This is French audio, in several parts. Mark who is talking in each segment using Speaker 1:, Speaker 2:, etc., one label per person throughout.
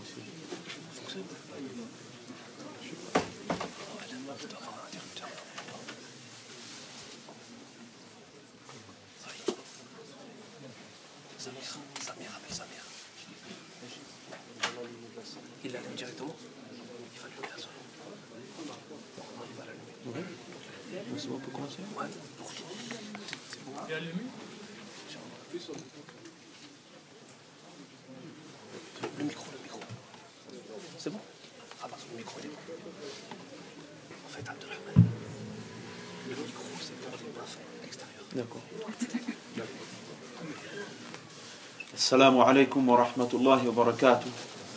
Speaker 1: Il l'allume directement. Il va allumer la zone. Il va l'allumer.
Speaker 2: C'est bon pour commencer?
Speaker 1: Ouais.
Speaker 3: Il est allumé?
Speaker 1: Le micro. C'est bon? Ah parce que le micro il est bon. En fait, Abdelrahman, le micro c'est pour les bains extérieurs.
Speaker 2: D'accord. السلام عليكم ورحمة الله وبركاته.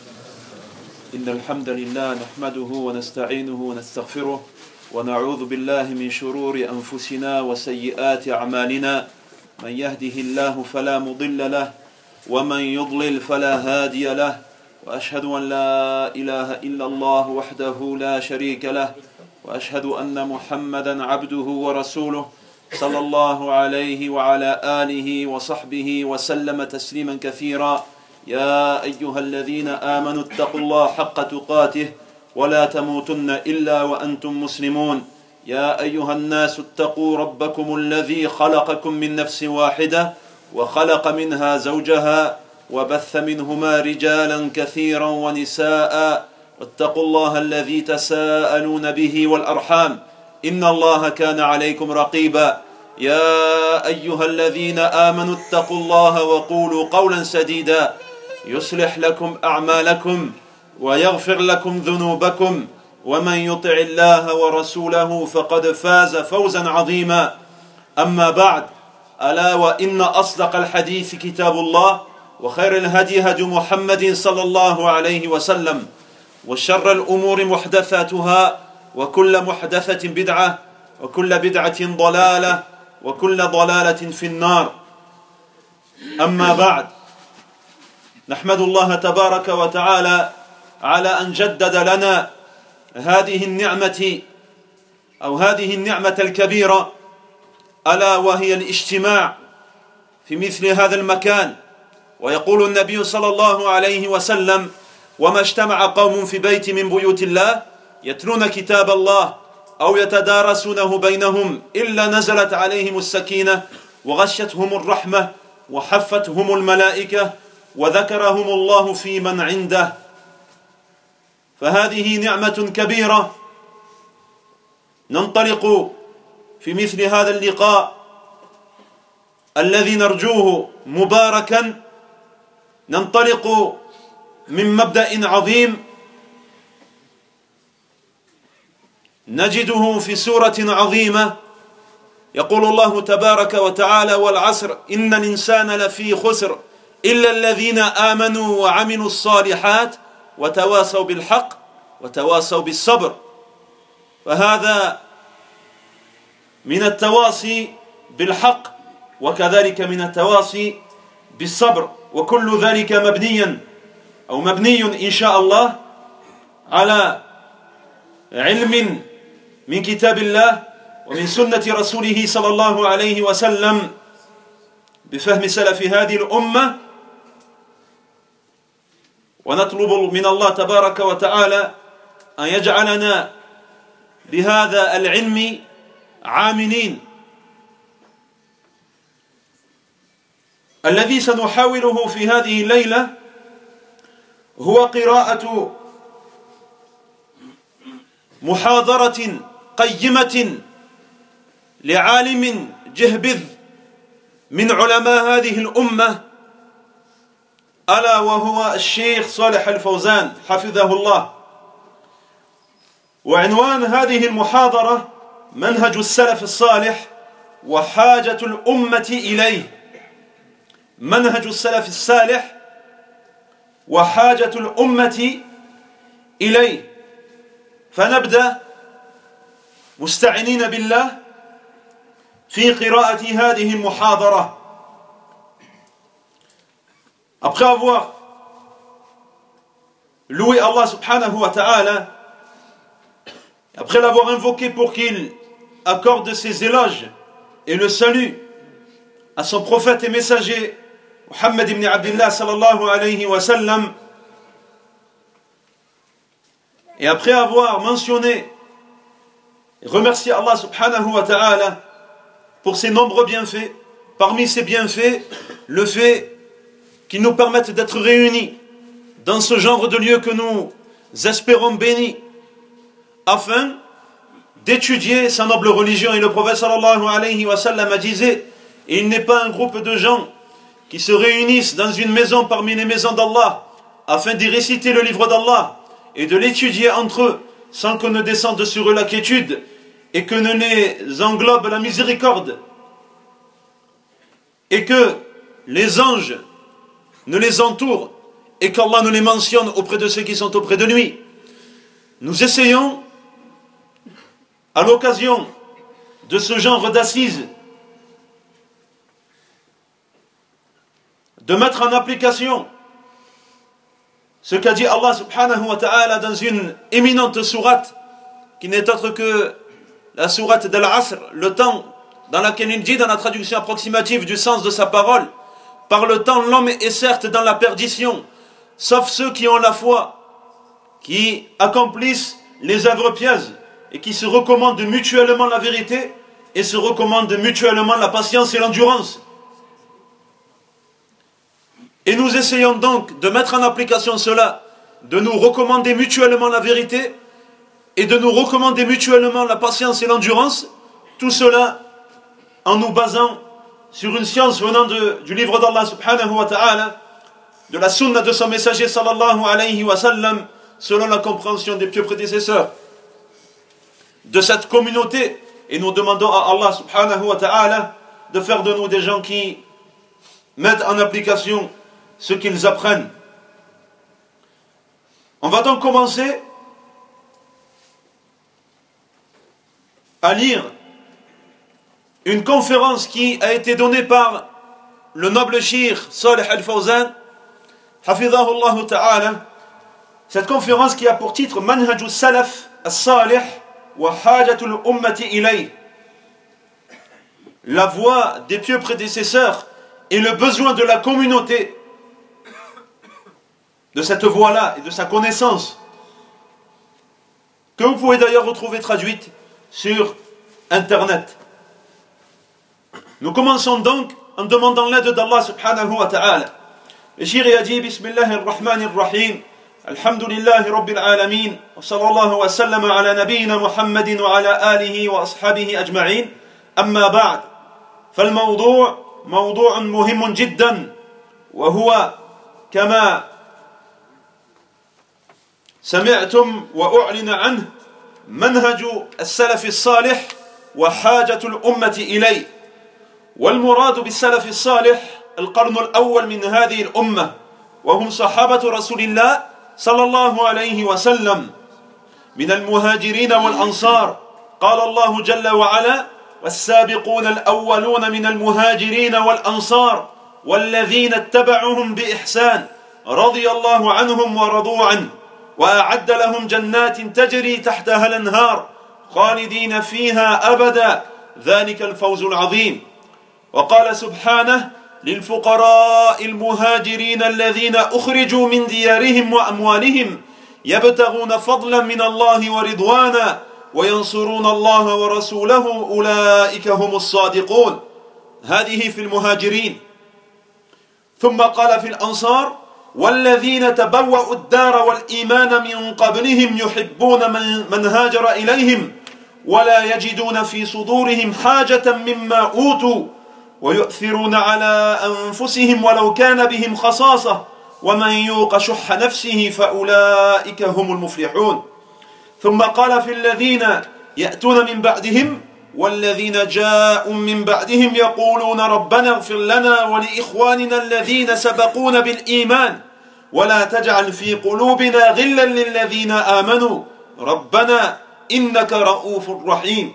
Speaker 2: إن الحمد لله نحمده ونستعينه ونستغفره ونعوذ بالله من شرور أنفسنا وسيئات أعمالنا من يهده الله فلا مضل له ومن يضلل فلا هادي له وأشهد أن لا إله إلا الله وحده لا شريك له وأشهد أن محمدا عبده ورسوله صلى الله عليه وعلى آله وصحبه وسلم تسليما كثيرا. يا أيها الذين آمنوا اتقوا الله حق تقاته ولا تموتن إلا وأنتم مسلمون. يا أيها الناس اتقوا ربكم الذي خلقكم من نفس واحدة وخلق منها زوجها وبث منهما رجالا كثيرا ونساء واتقوا الله الذي تساءلون به والأرحام إن الله كان عليكم رقيبا. يا أيها الذين آمنوا اتقوا الله وقولوا قولا سديدا يصلح لكم أعمالكم ويغفر لكم ذنوبكم ومن يطع الله ورسوله فقد فاز فوزا عظيما. أما بعد، ألا وإن أصدق الحديث كتاب الله وخير الهدي هدي محمد صلى الله عليه وسلم وشر الأمور محدثاتها وكل محدثة بدعة وكل بدعة ضلالة وكل ضلالة في النار. أما بعد، نحمد الله تبارك وتعالى على أن جدد لنا هذه النعمة أو هذه النعمة الكبيرة، ألا وهي الاجتماع في مثل هذا المكان. ويقول النبي صلى الله عليه وسلم: وما اجتمع قوم في بيت من بيوت الله يتلون كتاب الله أو يتدارسونه بينهم إلا نزلت عليهم السكينة وغشتهم الرحمة وحفتهم الملائكة وذكرهم الله في من عنده. فهذه نعمة كبيرة ننطلق في مثل هذا اللقاء الذي نرجوه مباركا، ننطلق من مبدأ عظيم نجده في سورة عظيمة. يقول الله تبارك وتعالى: والعصر إن الإنسان لفي خسر إلا الذين آمنوا وعملوا الصالحات وتواصوا بالحق وتواصوا بالصبر. فهذا من التواصي بالحق وكذلك من التواصي بالصبر، وكل ذلك مبني إن شاء الله على علم من كتاب الله ومن سنة رسوله صلى الله عليه وسلم بفهم سلف هذه الأمة. ونطلب من الله تبارك وتعالى أن يجعلنا بهذا العلم عاملين. الذي سنحاوله في هذه الليلة هو قراءة محاضرة قيمة لعالم جهبذ من علماء هذه الأمة، ألا وهو الشيخ صالح الفوزان حفظه الله. وعنوان هذه المحاضرة: منهج السلف الصالح وحاجة الأمة إليه. منهج السلف الصالح وحاجة الأمة إليه. فنبدأ مستعينين بالله في قراءة هذه المحاضرة. Après avoir loué Allah subhanahu wa ta'ala, après l'avoir invoqué pour qu'il accorde ses éloges et le salut à son prophète et messager Muhammad ibn Abdullah sallallahu alayhi wa sallam, Et après avoir mentionné et remercié Allah subhanahu wa ta'ala pour ses nombreux bienfaits, parmi ces bienfaits, le fait qu'ils nous permettent d'être réunis dans ce genre de lieu que nous espérons béni, afin d'étudier sa noble religion. Et le prophète sallallahu alayhi wa sallam disait, il n'est pas un groupe de gens qui se réunissent dans une maison parmi les maisons d'Allah afin d'y réciter le livre d'Allah et de l'étudier entre eux sans que ne descende sur eux la quiétude et que ne les englobe la miséricorde et que les anges ne les entourent et qu'Allah ne les mentionne auprès de ceux qui sont auprès de lui. Nous essayons à l'occasion de ce genre d'assises de mettre en application ce qu'a dit Allah subhanahu wa ta'ala dans une éminente sourate qui n'est autre que la sourate d'Al-Asr, le temps dans laquelle il dit, dans la traduction approximative du sens de sa parole, par le temps l'homme est certes dans la perdition, sauf ceux qui ont la foi, qui accomplissent les œuvres pieuses et qui se recommandent mutuellement la vérité et se recommandent mutuellement la patience et l'endurance. Et nous essayons donc de mettre en application cela, de nous recommander mutuellement la vérité et de nous recommander mutuellement la patience et l'endurance, tout cela en nous basant sur une science venant du livre d'Allah subhanahu wa ta'ala, de la sunna de son messager sallallahu alayhi wa sallam, selon la compréhension des pieux prédécesseurs de cette communauté. Et nous demandons à Allah subhanahu wa ta'ala de faire de nous des gens qui mettent en application ce qu'ils apprennent. On va donc commencer à lire une conférence qui a été donnée par le noble Cheikh Salih Al-Fawzan, hafidhahullah ta'ala. Cette conférence qui a pour titre Manhajus Salaf As-Salih wa Hajatul Ummati Ilayh, la voie des pieux prédécesseurs et le besoin de la communauté de cette voie-là et de sa connaissance, que vous pouvez d'ailleurs retrouver traduite sur Internet. Nous commençons donc en demandant l'aide d'Allah subhanahu wa ta'ala. Le Cheikh a dit Bismillahir Rahmanir Rahim, Alhamdulillahi Rabbil Alamin, wa sallallahu wa sallam ala nabiyyina Muhammadin wa ala alihi wa ashabihi ajma'in, amma ba'd. فالموضوع موضوع مهم جدا وهو كما سمعتم وأعلن عنه منهج السلف الصالح وحاجة الأمة إليه. والمراد بالسلف الصالح القرن الأول من هذه الأمة وهم صحابة رسول الله صلى الله عليه وسلم من المهاجرين والأنصار. قال الله جل وعلا والسابقون الأولون من المهاجرين والأنصار والذين اتبعوهم بإحسان رضي الله عنهم ورضوا عنه وأعد لهم جنات تجري تحتها الأنهار خالدين فيها أبدا ذلك الفوز العظيم. وقال سبحانه للفقراء المهاجرين الذين أخرجوا من ديارهم وأموالهم يبتغون فضلا من الله ورضوانا وينصرون الله ورسوله أولئك هم الصادقون. هذه في المهاجرين. ثم قال في الأنصار والذين تبوأوا الدار والإيمان من قبلهم يحبون من هاجر إليهم ولا يجدون في صدورهم حاجة مما أوتوا ويؤثرون على أنفسهم ولو كان بهم خصاصة ومن يوق شح نفسه فأولئك هم المفلحون. ثم قال في الذين يأتون من بعدهم والذين جاءوا من بعدهم يقولون ربنا اغفر لنا ولإخواننا الذين سبقونا بالإيمان ولا تجعل في قلوبنا غلا للذين آمنوا ربنا إنك رؤوف رحيم.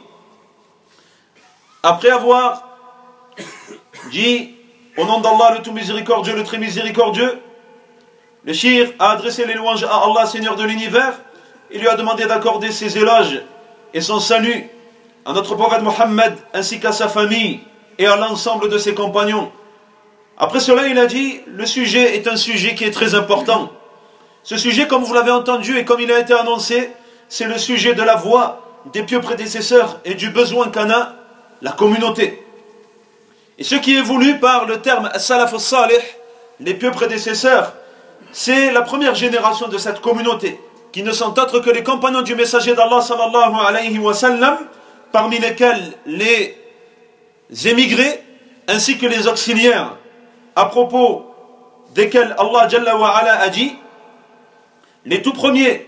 Speaker 2: Après avoir dit au nom d'Allah le tout miséricordieux, le très miséricordieux, le Cheikh a adressé les louanges à Allah, Seigneur de l'univers. Il lui a demandé d'accorder ses éloges et son salut à notre prophète Mohammed ainsi qu'à sa famille et à l'ensemble de ses compagnons. Après cela, il a dit, le sujet est un sujet qui est très important. Ce sujet, comme vous l'avez entendu et comme il a été annoncé, c'est le sujet de la voix des pieux prédécesseurs et du besoin qu'en a la communauté. Et ce qui est voulu par le terme as-salaf as-salih, les pieux prédécesseurs, c'est la première génération de cette communauté, qui ne sont autres que les compagnons du messager d'Allah sallallahu alayhi wa sallam, parmi lesquels les émigrés ainsi que les auxiliaires, à propos desquels Allah Jalla wa Ala a dit: les tout premiers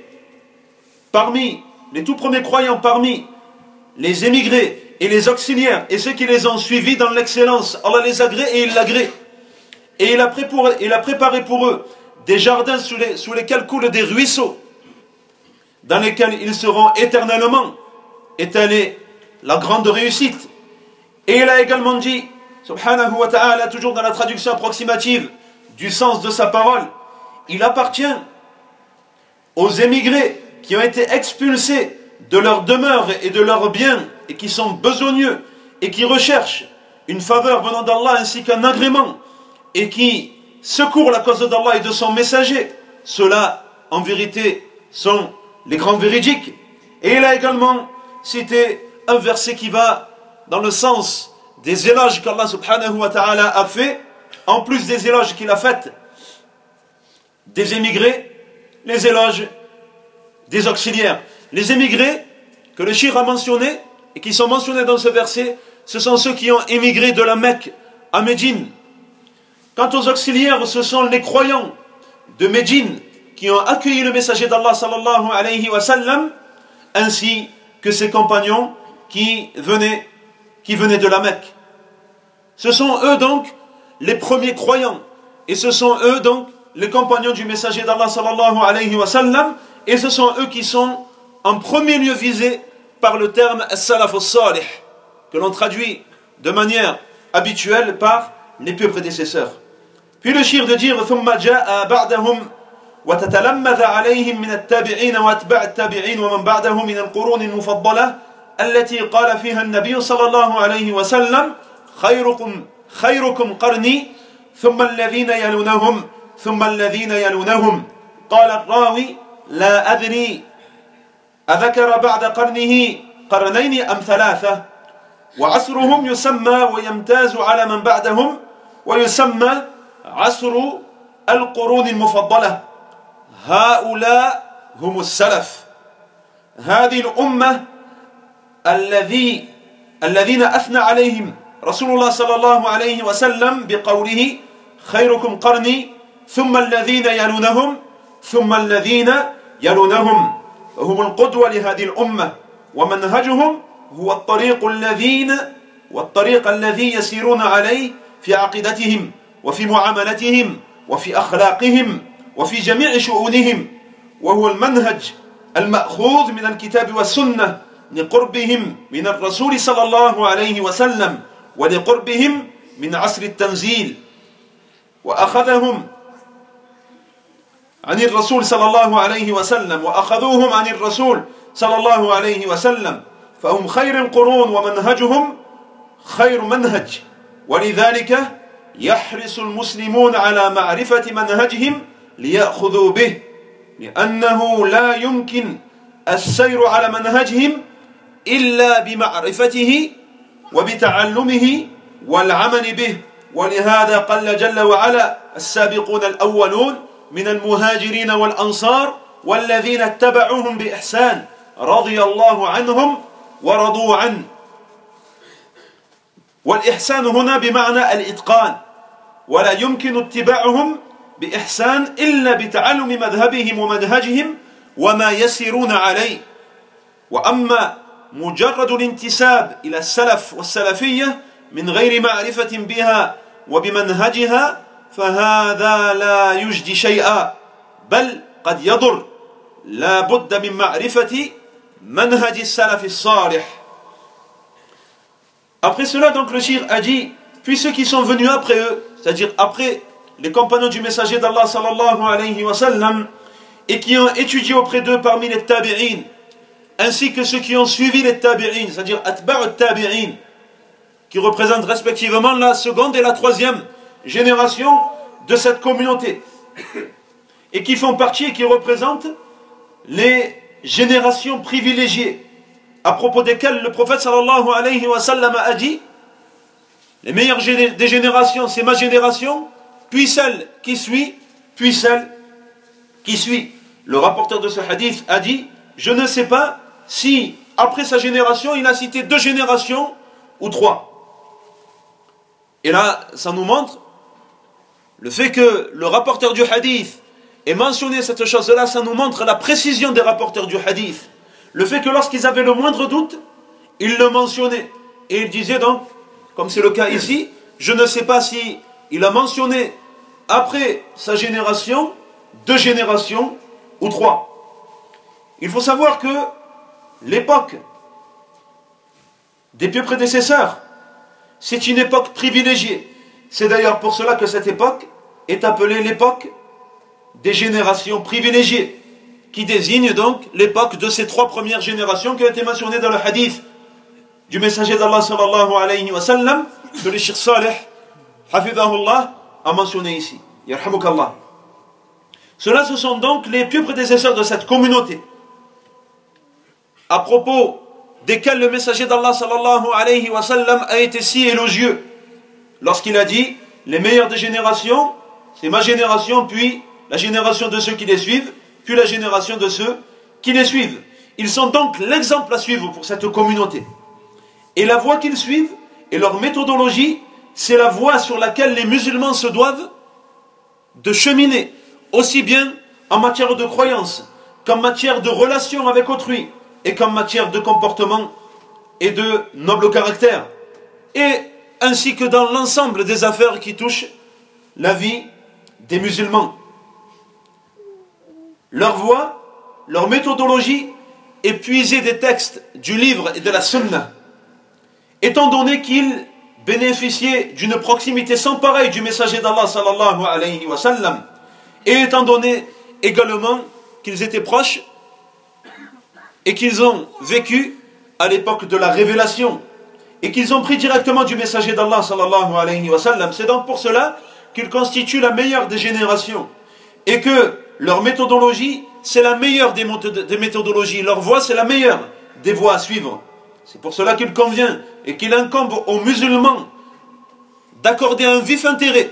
Speaker 2: croyants parmi les émigrés et les auxiliaires et ceux qui les ont suivis dans l'excellence, Allah les agrée et il l'agrée. Et il a préparé pour eux des jardins sous lesquels coulent des ruisseaux, dans lesquels ils seront éternellement. Et telle est la grande réussite. Et il a également dit, subhanahu wa ta'ala, toujours dans la traduction approximative du sens de sa parole, il appartient aux émigrés qui ont été expulsés de leur demeure et de leurs biens et qui sont besogneux et qui recherchent une faveur venant d'Allah ainsi qu'un agrément et qui secourent la cause d'Allah et de son messager. Ceux-là, en vérité, sont les grands véridiques. Et il a également cité un verset qui va dans le sens des éloges qu'Allah subhanahu wa ta'ala a fait, en plus des éloges qu'il a fait des émigrés, les éloges des auxiliaires. Les émigrés que le Cheikh a mentionnés et qui sont mentionnés dans ce verset, ce sont ceux qui ont émigré de la Mecque à Médine. Quant aux auxiliaires, ce sont les croyants de Médine qui ont accueilli le messager d'Allah sallallahu alayhi wa sallam, ainsi que ses compagnons qui venaient de la Mecque. Ce sont eux donc les premiers croyants, et ce sont eux donc les compagnons du messager d'Allah sallallahu alayhi wa sallam, et ce sont eux qui sont en premier lieu visés par le terme as-salaf as-salih, que l'on traduit de manière habituelle par les pieux prédécesseurs. Puis le shir de dire ثم جاء بعدهم وتتلمذ عليهم من التابعين واتباع التابعين ومن بعدهم من القرون المفضلة التي قال فيها النبي صلى الله عليه وسلم خيركم قرني ثم الذين يلونهم ثم الذين يلونهم. قال الراوي لا أدري أذكر بعد قرنه قرنين أم ثلاثة. وعصرهم يسمى ويمتاز على من بعدهم ويسمى عصر القرون المفضلة. هؤلاء هم السلف. هذه الأمة الذين أثنى عليهم رسول الله صلى الله عليه وسلم بقوله خيركم قرني ثم الذين يلونهم ثم الذين يلونهم، هم القدوة لهذه الأمة، ومنهجهم هو الطريق الذي يسيرون عليه في عقيدتهم وفي معاملتهم وفي أخلاقهم وفي جميع شؤونهم، وهو المنهج المأخوذ من الكتاب والسنة لقربهم من الرسول صلى الله عليه وسلم ولقربهم من عصر التنزيل، وأخذهم عن الرسول صلى الله عليه وسلم وأخذوهم عن الرسول صلى الله عليه وسلم، فهم خير القرون ومنهجهم خير منهج. ولذلك يحرص المسلمون على معرفة منهجهم ليأخذوا به، لأنه لا يمكن السير على منهجهم إلا بمعرفته وبتعلمه والعمل به. ولهذا قال جل وعلا السابقون الأولون من المهاجرين والأنصار والذين اتبعوهم بإحسان رضي الله عنهم ورضوا عنه. والإحسان هنا بمعنى الإتقان، ولا يمكن اتباعهم بإحسان إلا بتعلم مذهبهم ومنهجهم وما يسيرون عليه. وأما مجرد الانتساب إلى السلف والسلفية من غير معرفة بها وبمنهجها فهذا لا يجدي شيئا، بل قد يضر. لا بد من معرفة منهج السلف الصالح. Après cela, donc, le shir a dit, puis ceux qui sont venus après eux, c'est-à-dire après les compagnons du messager d'Allah sallallahu alayhi wa sallam, et qui ont étudié auprès d'eux parmi les tabi'in, ainsi que ceux qui ont suivi les tabi'in, c'est-à-dire atba'u tabi'in, qui représentent respectivement la seconde et la troisième génération de cette communauté, et qui font partie et qui représentent les générations privilégiées, à propos desquelles le prophète sallallahu alayhi wa sallam a dit: les meilleures des générations, c'est ma génération, puis celle qui suit, puis celle qui suit. Le rapporteur de ce hadith a dit: je ne sais pas si, après sa génération, il a cité 2 générations ou 3. Et là, ça nous montre le fait que le rapporteur du hadith ait mentionné cette chose-là, ça nous montre la précision des rapporteurs du hadith. Le fait que lorsqu'ils avaient le moindre doute, ils le mentionnaient. Et ils disaient donc, comme c'est le cas ici, je ne sais pas si il a mentionné après sa génération, 2 générations ou 3. Il faut savoir que l'époque des pieux prédécesseurs, c'est une époque privilégiée. C'est d'ailleurs pour cela que cette époque est appelée l'époque des générations privilégiées, qui désigne donc l'époque de ces 3 premières générations qui ont été mentionnées dans le hadith du messager d'Allah sallallahu alayhi wa sallam, que le Cheikh Saleh, hafidhahullah, a mentionné ici. Yarhamukallah. Ceux-là, ce sont donc les pieux prédécesseurs de cette communauté, à propos desquels le messager d'Allah sallallahu alayhi wa sallam a été si élogieux, lorsqu'il a dit: les meilleures des générations, c'est ma génération, puis la génération de ceux qui les suivent, puis la génération de ceux qui les suivent. Ils sont donc l'exemple à suivre pour cette communauté. Et la voie qu'ils suivent, et leur méthodologie, c'est la voie sur laquelle les musulmans se doivent de cheminer, aussi bien en matière de croyance, qu'en matière de relation avec autrui, et qu'en matière de comportement et de noble caractère, et ainsi que dans l'ensemble des affaires qui touchent la vie des musulmans. Leur voie, leur méthodologie est puisée des textes du livre et de la sunna, étant donné qu'ils bénéficiaient d'une proximité sans pareille du messager d'Allah sallallahu alayhi wa sallam, et étant donné également qu'ils étaient proches et qu'ils ont vécu à l'époque de la révélation et qu'ils ont pris directement du messager d'Allah sallallahu alayhi wa sallam. C'est donc pour cela qu'ils constituent la meilleure des générations et que leur méthodologie, c'est la meilleure des méthodologies. Leur voie, c'est la meilleure des voies à suivre. C'est pour cela qu'il convient et qu'il incombe aux musulmans d'accorder un vif intérêt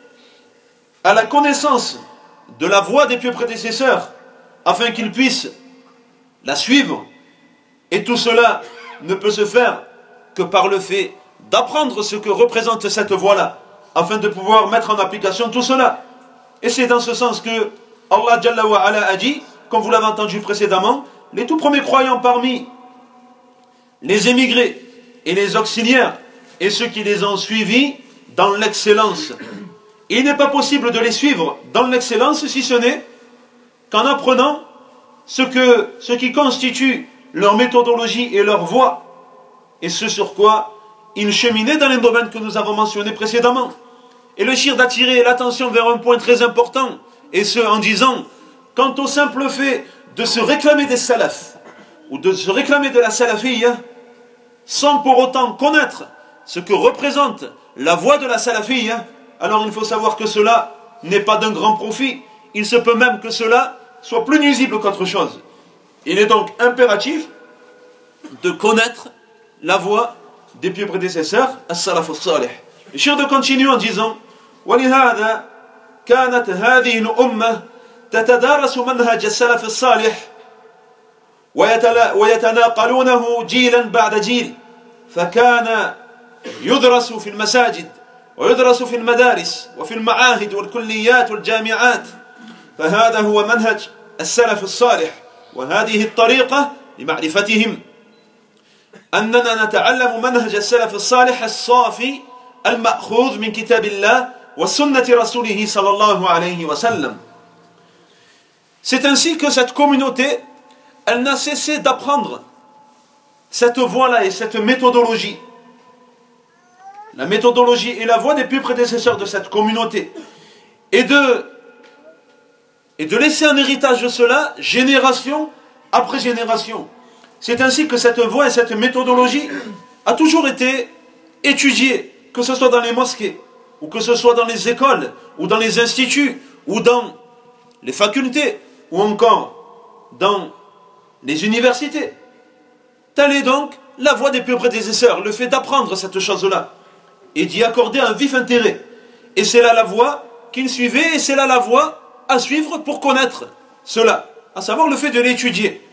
Speaker 2: à la connaissance de la voie des pieux prédécesseurs afin qu'ils puissent la suivre. Et tout cela ne peut se faire que par le fait d'apprendre ce que représente cette voie-là, afin de pouvoir mettre en application tout cela. Et c'est dans ce sens que Allah Jalla wa Ala a dit, comme vous l'avez entendu précédemment, les tout premiers croyants parmi les émigrés et les auxiliaires et ceux qui les ont suivis dans l'excellence. Il n'est pas possible de les suivre dans l'excellence si ce n'est qu'en apprenant ce qui constitue leur méthodologie et leur voie, et ce sur quoi ils cheminaient dans les domaines que nous avons mentionnés précédemment. Et le shir d'attirer l'attention vers un point très important, et ce en disant, quant au simple fait de se réclamer des salafs, ou de se réclamer de la salafiyya, sans pour autant connaître ce que représente la voie de la salafiyya, alors il faut savoir que cela n'est pas d'un grand profit. Il se peut même que cela soit plus nuisible qu'autre chose. Il est donc impératif de connaître la voie des pieux prédécesseurs, as-salaf as-salih. Le shir de continue en disant: وَلِهَذَا كَانَتْ هَذِهِ الْأُمَّةِ تَتَدَارَسُ مَنْهَجَ السَّلَفِ الصَّالِحِ ويتناقلونه جيلا بعد جيل، فكان يدرس في المساجد ويدرس في المدارس وفي المعاهد والكليات والجامعات، فهذا هو منهج السلف الصالح، وهذه الطريقة لمعرفتهم أننا نتعلم منهج السلف الصالح الصافي المأخوذ من كتاب الله وسنة رسوله صلى الله عليه وسلم. C'est ainsi que cette communauté, elle n'a cessé d'apprendre cette voie-là et cette méthodologie. La méthodologie et la voie des plus prédécesseurs de cette communauté. Et de laisser un héritage de cela, génération après génération. C'est ainsi que cette voie et cette méthodologie a toujours été étudiée, que ce soit dans les mosquées, ou que ce soit dans les écoles, ou dans les instituts, ou dans les facultés, ou encore dans les universités. Telle est donc la voie des plus prédécesseurs, le fait d'apprendre cette chose-là et d'y accorder un vif intérêt. Et c'est là la voie qu'ils suivaient et c'est là la voie à suivre pour connaître cela, à savoir le fait de l'étudier.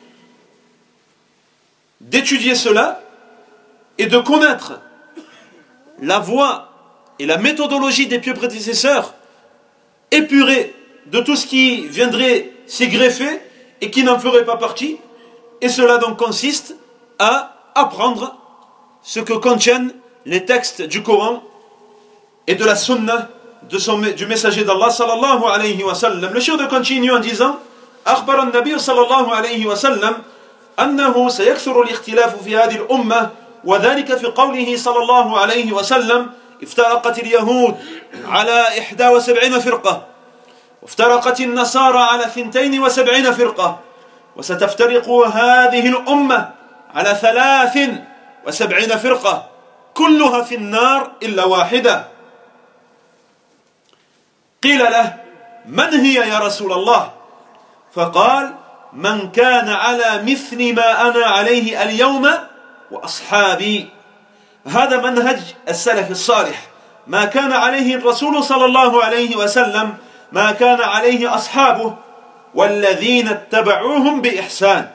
Speaker 2: D'étudier cela et de connaître la voie et la méthodologie des pieux prédécesseurs, épurée de tout ce qui viendrait s'y greffer et qui n'en ferait pas partie. Et cela donc consiste à apprendre ce que contiennent les textes du Coran et de la Sunna du messager d'Allah sallallahu alayhi wa sallam. Le cheikh continue en disant: أخبر النبي صلى الله عليه وسلم أنه سيكثر الاختلاف في هذه الأمة وذلك في قوله صلى الله عليه وسلم: افترقت اليهود على 71 فرقة وافترقت النصارى على 72 فرقة وستفترق هذه الأمة على 73 فرقة كلها في النار إلا واحدة. قيل له: من هي يا رسول الله؟ فقال: من كان على مثل ما أنا عليه اليوم وأصحابي. هذا منهج السلف الصالح، ما كان عليه الرسول صلى الله عليه وسلم، ما كان عليه أصحابه والذين اتبعوهم بإحسان.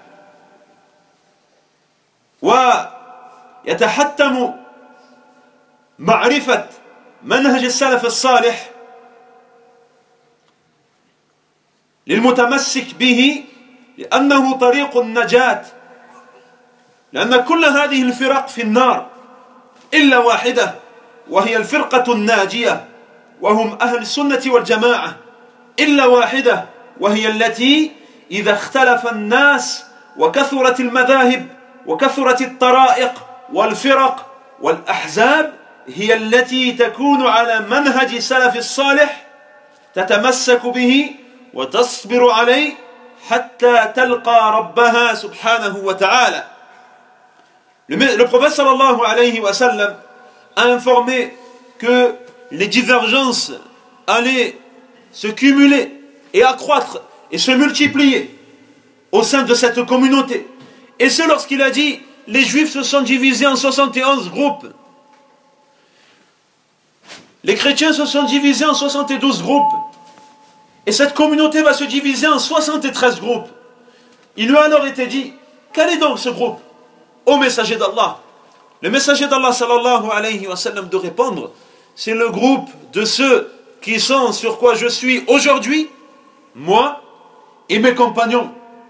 Speaker 2: ويتحتم معرفة منهج السلف الصالح للمتمسك به لأنه طريق النجاة، لأن كل هذه الفرق في النار إلا واحدة وهي الفرقة الناجية وهم أهل السنة والجماعة، إلا واحدة وهي التي إذا اختلف الناس وكثرت المذاهب وكثرت الطرائق والفرق والأحزاب هي التي تكون على منهج سلف الصالح تتمسك به وتصبر عليه حتى تلقى ربها سبحانه وتعالى. Le prophète sallallahu alayhi wa sallam a informé que les divergences allaient se cumuler et accroître et se multiplier au sein de cette communauté. Et c'est lorsqu'il a dit: les juifs se sont divisés en 71 groupes, les chrétiens se sont divisés en 72 groupes, et cette communauté va se diviser en 73 groupes. Il lui a alors été dit: quel est donc ce groupe, ô messager d'Allah? Le messager d'Allah sallallahu alayhi wa sallam de répondre: c'est le groupe de ceux qui sont sur quoi je suis aujourd'hui, moi et mes compagnons.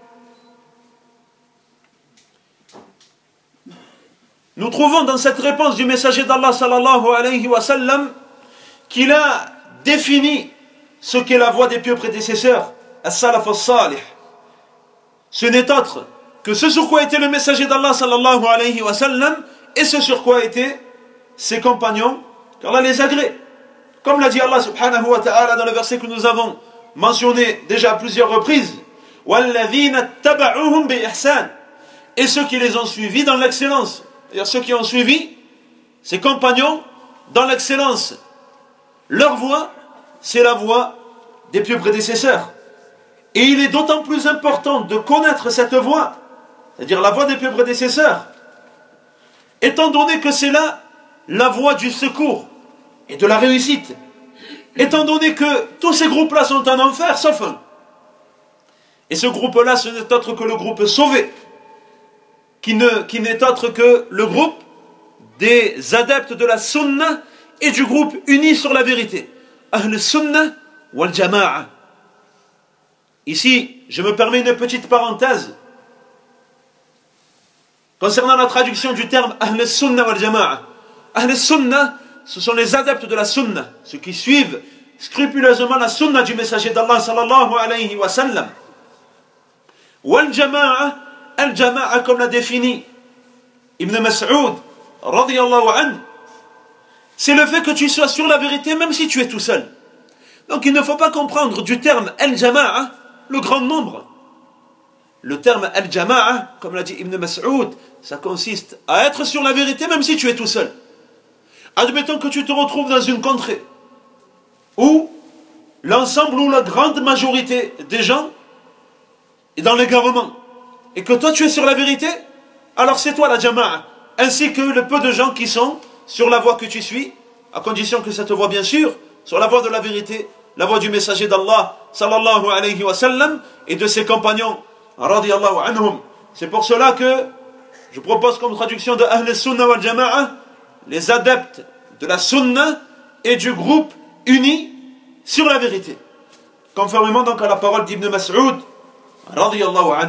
Speaker 2: Nous trouvons dans cette réponse du messager d'Allah sallallahu alayhi wa sallam qu'il a défini ce qu'est la voie des pieux prédécesseurs, as-salaf as-salih. Ce n'est autre que ce sur quoi était le messager d'Allah sallallahu alayhi wa sallam et ce sur quoi étaient ses compagnons, car Allah les agrée. Comme l'a dit Allah subhanahu wa ta'ala dans le verset que nous avons mentionné déjà à plusieurs reprises: وَالَّذِينَ اتَّبَعُوهُمْ بِإِحْسَانٍ, et ceux qui les ont suivis dans l'excellence. C'est-à-dire ceux qui ont suivi ses compagnons dans l'excellence. Leur voie, c'est la voie des pieux prédécesseurs. Et il est d'autant plus important de connaître cette voie, c'est-à-dire la voie des pieux prédécesseurs, étant donné que c'est là la voie du secours et de la réussite, étant donné que tous ces groupes-là sont en enfer, sauf un. Et ce groupe-là, ce n'est autre que le groupe sauvé, qui n'est autre que le groupe des adeptes de la sunna et du groupe uni sur la vérité. Ahl Sunnah wal Jama'a. Ici, je me permets une petite parenthèse concernant la traduction du terme Ahl Sunnah wal Jama'a. Ahl Sunnah, ce sont les adeptes de la sunna, ceux qui suivent scrupuleusement la sunna du messager d'Allah sallallahu alayhi wa sallam. Wal Jama'a, al-Jama'a comme l'a défini Ibn Mas'ud radiyallahu anhu, c'est le fait que tu sois sur la vérité même si tu es tout seul. Donc il ne faut pas comprendre du terme al-Jama'a le grand nombre. Le terme al-Jama'a, comme l'a dit Ibn Mas'ud, ça consiste à être sur la vérité même si tu es tout seul. Admettons que tu te retrouves dans une contrée où l'ensemble ou la grande majorité des gens est dans l'égarement. et que toi tu es sur la vérité, alors c'est toi la jama'a, ainsi que le peu de gens qui sont sur la voie que tu suis, à condition que cette voie bien sûr, sur la voie de la vérité, la voie du messager d'Allah, sallallahu alayhi wa sallam, et de ses compagnons, radiyallahu anhum. C'est pour cela que je propose comme traduction de Ahl Sunnah wal Jama'a, les adeptes de la Sunna et du groupe uni sur la vérité. Conformément donc à la parole d'Ibn Mas'ud, radiyallahu anhu.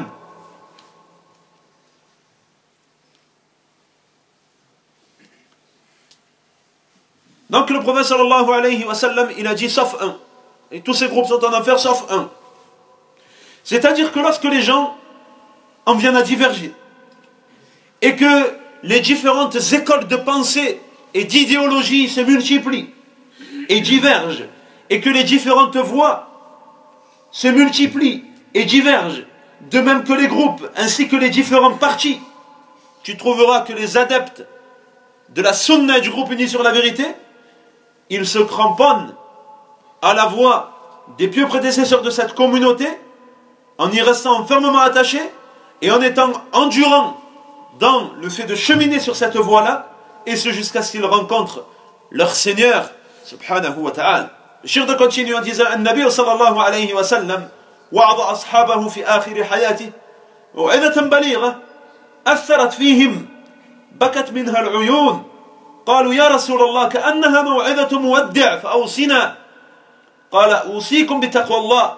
Speaker 2: Donc le prophète sallallahu alayhi wa sallam, il a dit sauf un. Et tous ces groupes sont en enfer sauf un. C'est-à-dire que lorsque les gens en viennent à diverger, et que les différentes écoles de pensée et d'idéologie se multiplient et divergent, et que les différentes voies se multiplient et divergent, de même que les groupes ainsi que les différents partis, tu trouveras que les adeptes de la sunna et du groupe uni sur la vérité, ils se cramponnent à la voie des pieux prédécesseurs de cette communauté en y restant fermement attachés et en étant endurants dans le fait de cheminer sur cette voie-là, et ce jusqu'à ce qu'ils rencontrent leur Seigneur subhanahu wa ta'ala. Le shir de continue en disant An-Nabi sallallahu alayhi wa sallam وعظ أصحابه في آخر حياته موعظة بليغة أثرت فيهم بكت منها العيون قالوا يا رسول الله كأنها موعظة مودع فأوصنا قال أوصيكم بتقوى الله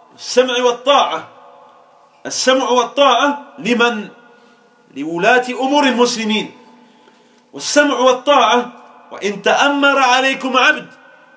Speaker 2: السمع والطاعة لمن لولاة أمور المسلمين والسمع والطاعة وإن تأمر عليكم عبد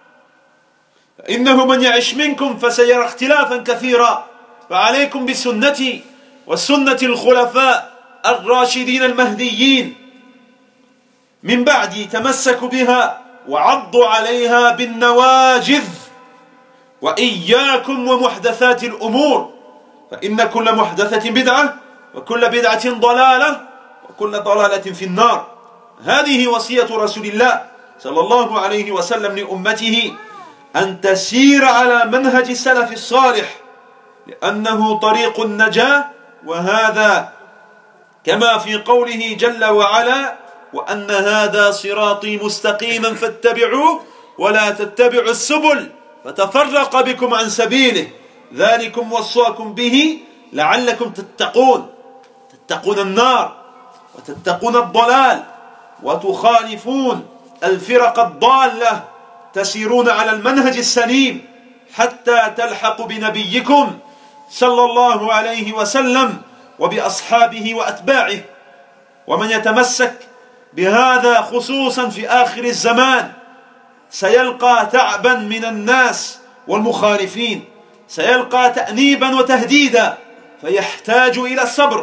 Speaker 2: فإنه من يعش منكم فسيرى اختلافا كثيرا فعليكم بسنتي وسنة الخلفاء الراشدين المهديين من بعدي تمسكوا بها وعضوا عليها بالنواجذ وإياكم ومحدثات الأمور فإن كل محدثة بدعة وكل بدعة ضلالة وكل ضلالة في النار. هذه وصية رسول الله صلى الله عليه وسلم لأمته أن تسير على منهج السلف الصالح لأنه طريق النجاة، وهذا كما في قوله جل وعلا وأن هذا صراطي مستقيما فاتبعوه ولا تتبعوا السبل فتفرق بكم عن سبيله ذلكم وصاكم به لعلكم تتقون النار وتتقون الضلال وتخالفون الفرق الضالة تسيرون على المنهج السليم حتى تلحقوا بنبيكم صلى الله عليه وسلم وبأصحابه وأتباعه. ومن يتمسك بهذا خصوصا في آخر الزمان سيلقى تعبا من الناس والمخالفين، سيلقى تأنيبا وتهديدا فيحتاج إلى الصبر،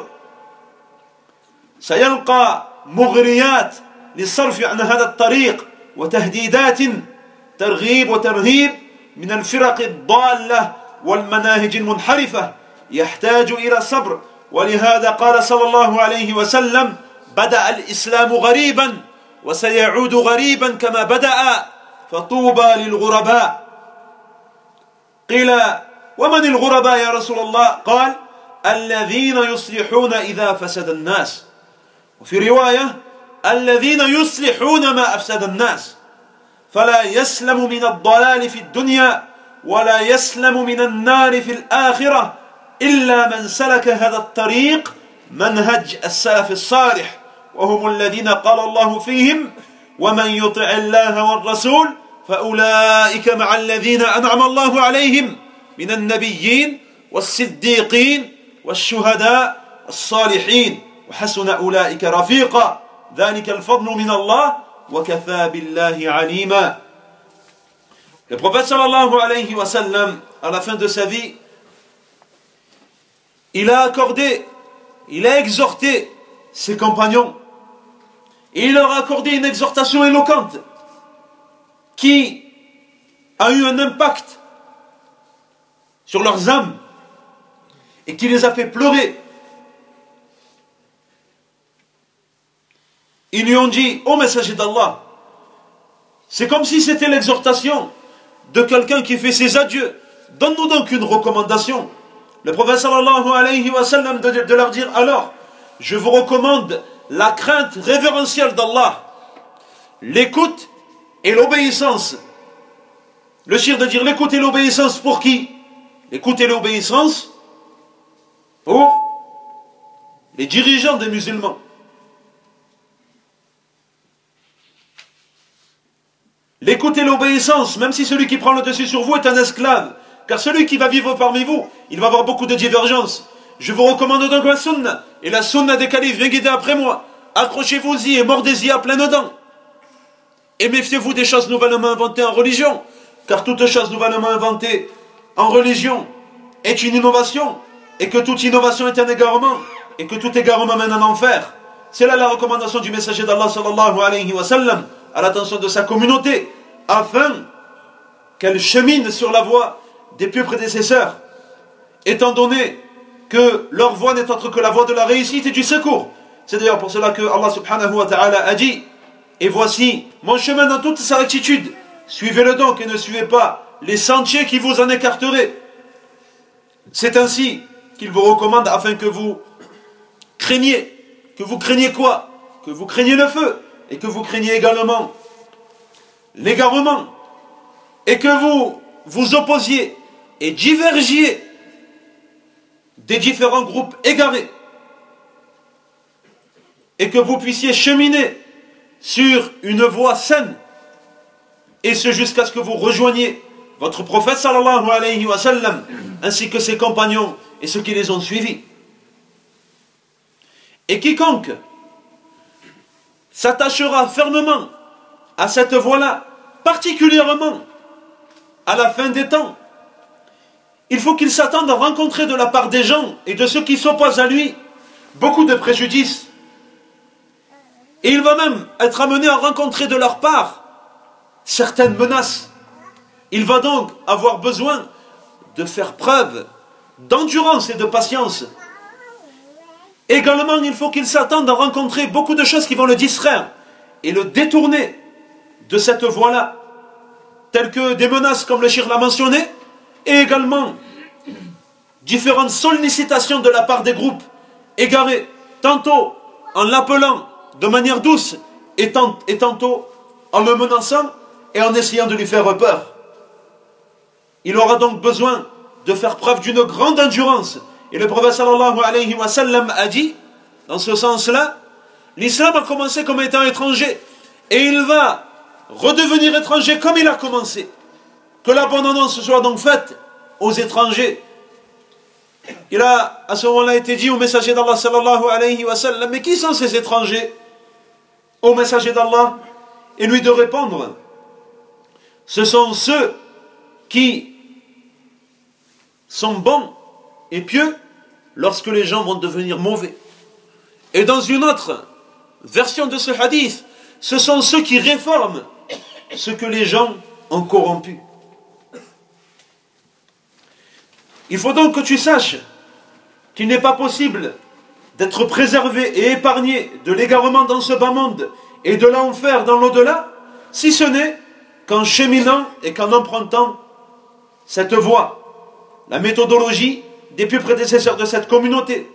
Speaker 2: سيلقى مغريات للصرف عن هذا الطريق وتهديدات ترغيب وترهيب من الفرق الضالة والمناهج المنحرفة، يحتاج إلى صبر. ولهذا قال صلى الله عليه وسلم بدأ الإسلام غريبا وسيعود غريبا كما بدأ فطوبى للغرباء. قيل ومن الغرباء يا رسول الله؟ قال الذين يصلحون إذا فسد الناس، وفي رواية الذين يصلحون ما أفسد الناس، فلا يسلم من الضلال في الدنيا ولا يسلم من النار في الآخرة إلا من سلك هذا الطريق منهج السلف الصالح، وهم الذين قال الله فيهم ومن يطع الله والرسول فأولئك مع الذين أنعم الله عليهم من النبيين والصديقين والشهداء الصالحين وحسن أولئك رفيقا ذلك الفضل من الله وكفى بالله عليما. Le prophète sallallahu alayhi wa sallam, à la fin de sa vie, il a exhorté ses compagnons et il leur a accordé une exhortation éloquente qui a eu un impact sur leurs âmes et qui les a fait pleurer. Ils lui ont dit: ô messager d'Allah, c'est comme si c'était l'exhortation de quelqu'un qui fait ses adieux. Donne-nous donc une recommandation. Le prophète sallallahu alayhi wa sallam de leur dire, alors, je vous recommande la crainte révérentielle d'Allah, l'écoute et l'obéissance. Le shir de dire l'écoute et l'obéissance pour qui? L'écoute et l'obéissance pour les dirigeants des musulmans. L'écoute et l'obéissance, même si celui qui prend le dessus sur vous est un esclave, car celui qui va vivre parmi vous, il va avoir beaucoup de divergences. Je vous recommande donc la sunna, et la sunna des califes, viens guider après moi. Accrochez-vous-y et mordez-y à pleines dents. Et méfiez-vous des choses nouvellement inventées en religion, car toute chose nouvellement inventée en religion est une innovation, et que toute innovation est un égarement, et que tout égarement mène en enfer. C'est là la recommandation du messager d'Allah sallallahu alayhi wa sallam à l'attention de sa communauté, afin qu'elle chemine sur la voie des pieux prédécesseurs, étant donné que leur voie n'est autre que la voie de la réussite et du secours. C'est d'ailleurs pour cela que Allah subhanahu wa ta'ala a dit, et voici mon chemin dans toute sa rectitude, suivez-le donc et ne suivez pas les sentiers qui vous en écarteraient. C'est ainsi qu'il vous recommande afin que vous craignez. Que vous craignez quoi? Que vous craignez le feu, et que vous craignez également l'égarement, et que vous vous opposiez et divergiez des différents groupes égarés, et que vous puissiez cheminer sur une voie saine, et ce jusqu'à ce que vous rejoigniez votre prophète sallallahu alayhi wa sallam, ainsi que ses compagnons et ceux qui les ont suivis. Et quiconque s'attachera fermement à cette voie-là, particulièrement à la fin des temps, il faut qu'il s'attende à rencontrer de la part des gens et de ceux qui s'opposent à lui beaucoup de préjudices. Et il va même être amené à rencontrer de leur part certaines menaces. Il va donc avoir besoin de faire preuve d'endurance et de patience. Également, il faut qu'il s'attende à rencontrer beaucoup de choses qui vont le distraire et le détourner de cette voie-là, telles que des menaces comme le shir l'a mentionné, et également différentes sollicitations de la part des groupes égarés, tantôt en l'appelant de manière douce et tantôt en le menaçant et en essayant de lui faire peur. Il aura donc besoin de faire preuve d'une grande endurance. Et le prophète sallallahu alayhi wa sallam a dit, dans ce sens-là, l'islam a commencé comme étant étranger, et il va redevenir étranger comme il a commencé. Que la bonne annonce soit donc faite aux étrangers. Il a à ce moment-là été dit au messager d'Allah sallallahu alayhi wa sallam, mais qui sont ces étrangers? Au messager d'Allah, et lui de répondre, ce sont ceux qui sont bons et pieux lorsque les gens vont devenir mauvais. Et dans une autre version de ce hadith, ce sont ceux qui réforment ce que les gens ont corrompu. Il faut donc que tu saches qu'il n'est pas possible d'être préservé et épargné de l'égarement dans ce bas monde et de l'enfer dans l'au-delà, si ce n'est qu'en cheminant et qu'en empruntant cette voie, la méthodologie des plus prédécesseurs de cette communauté.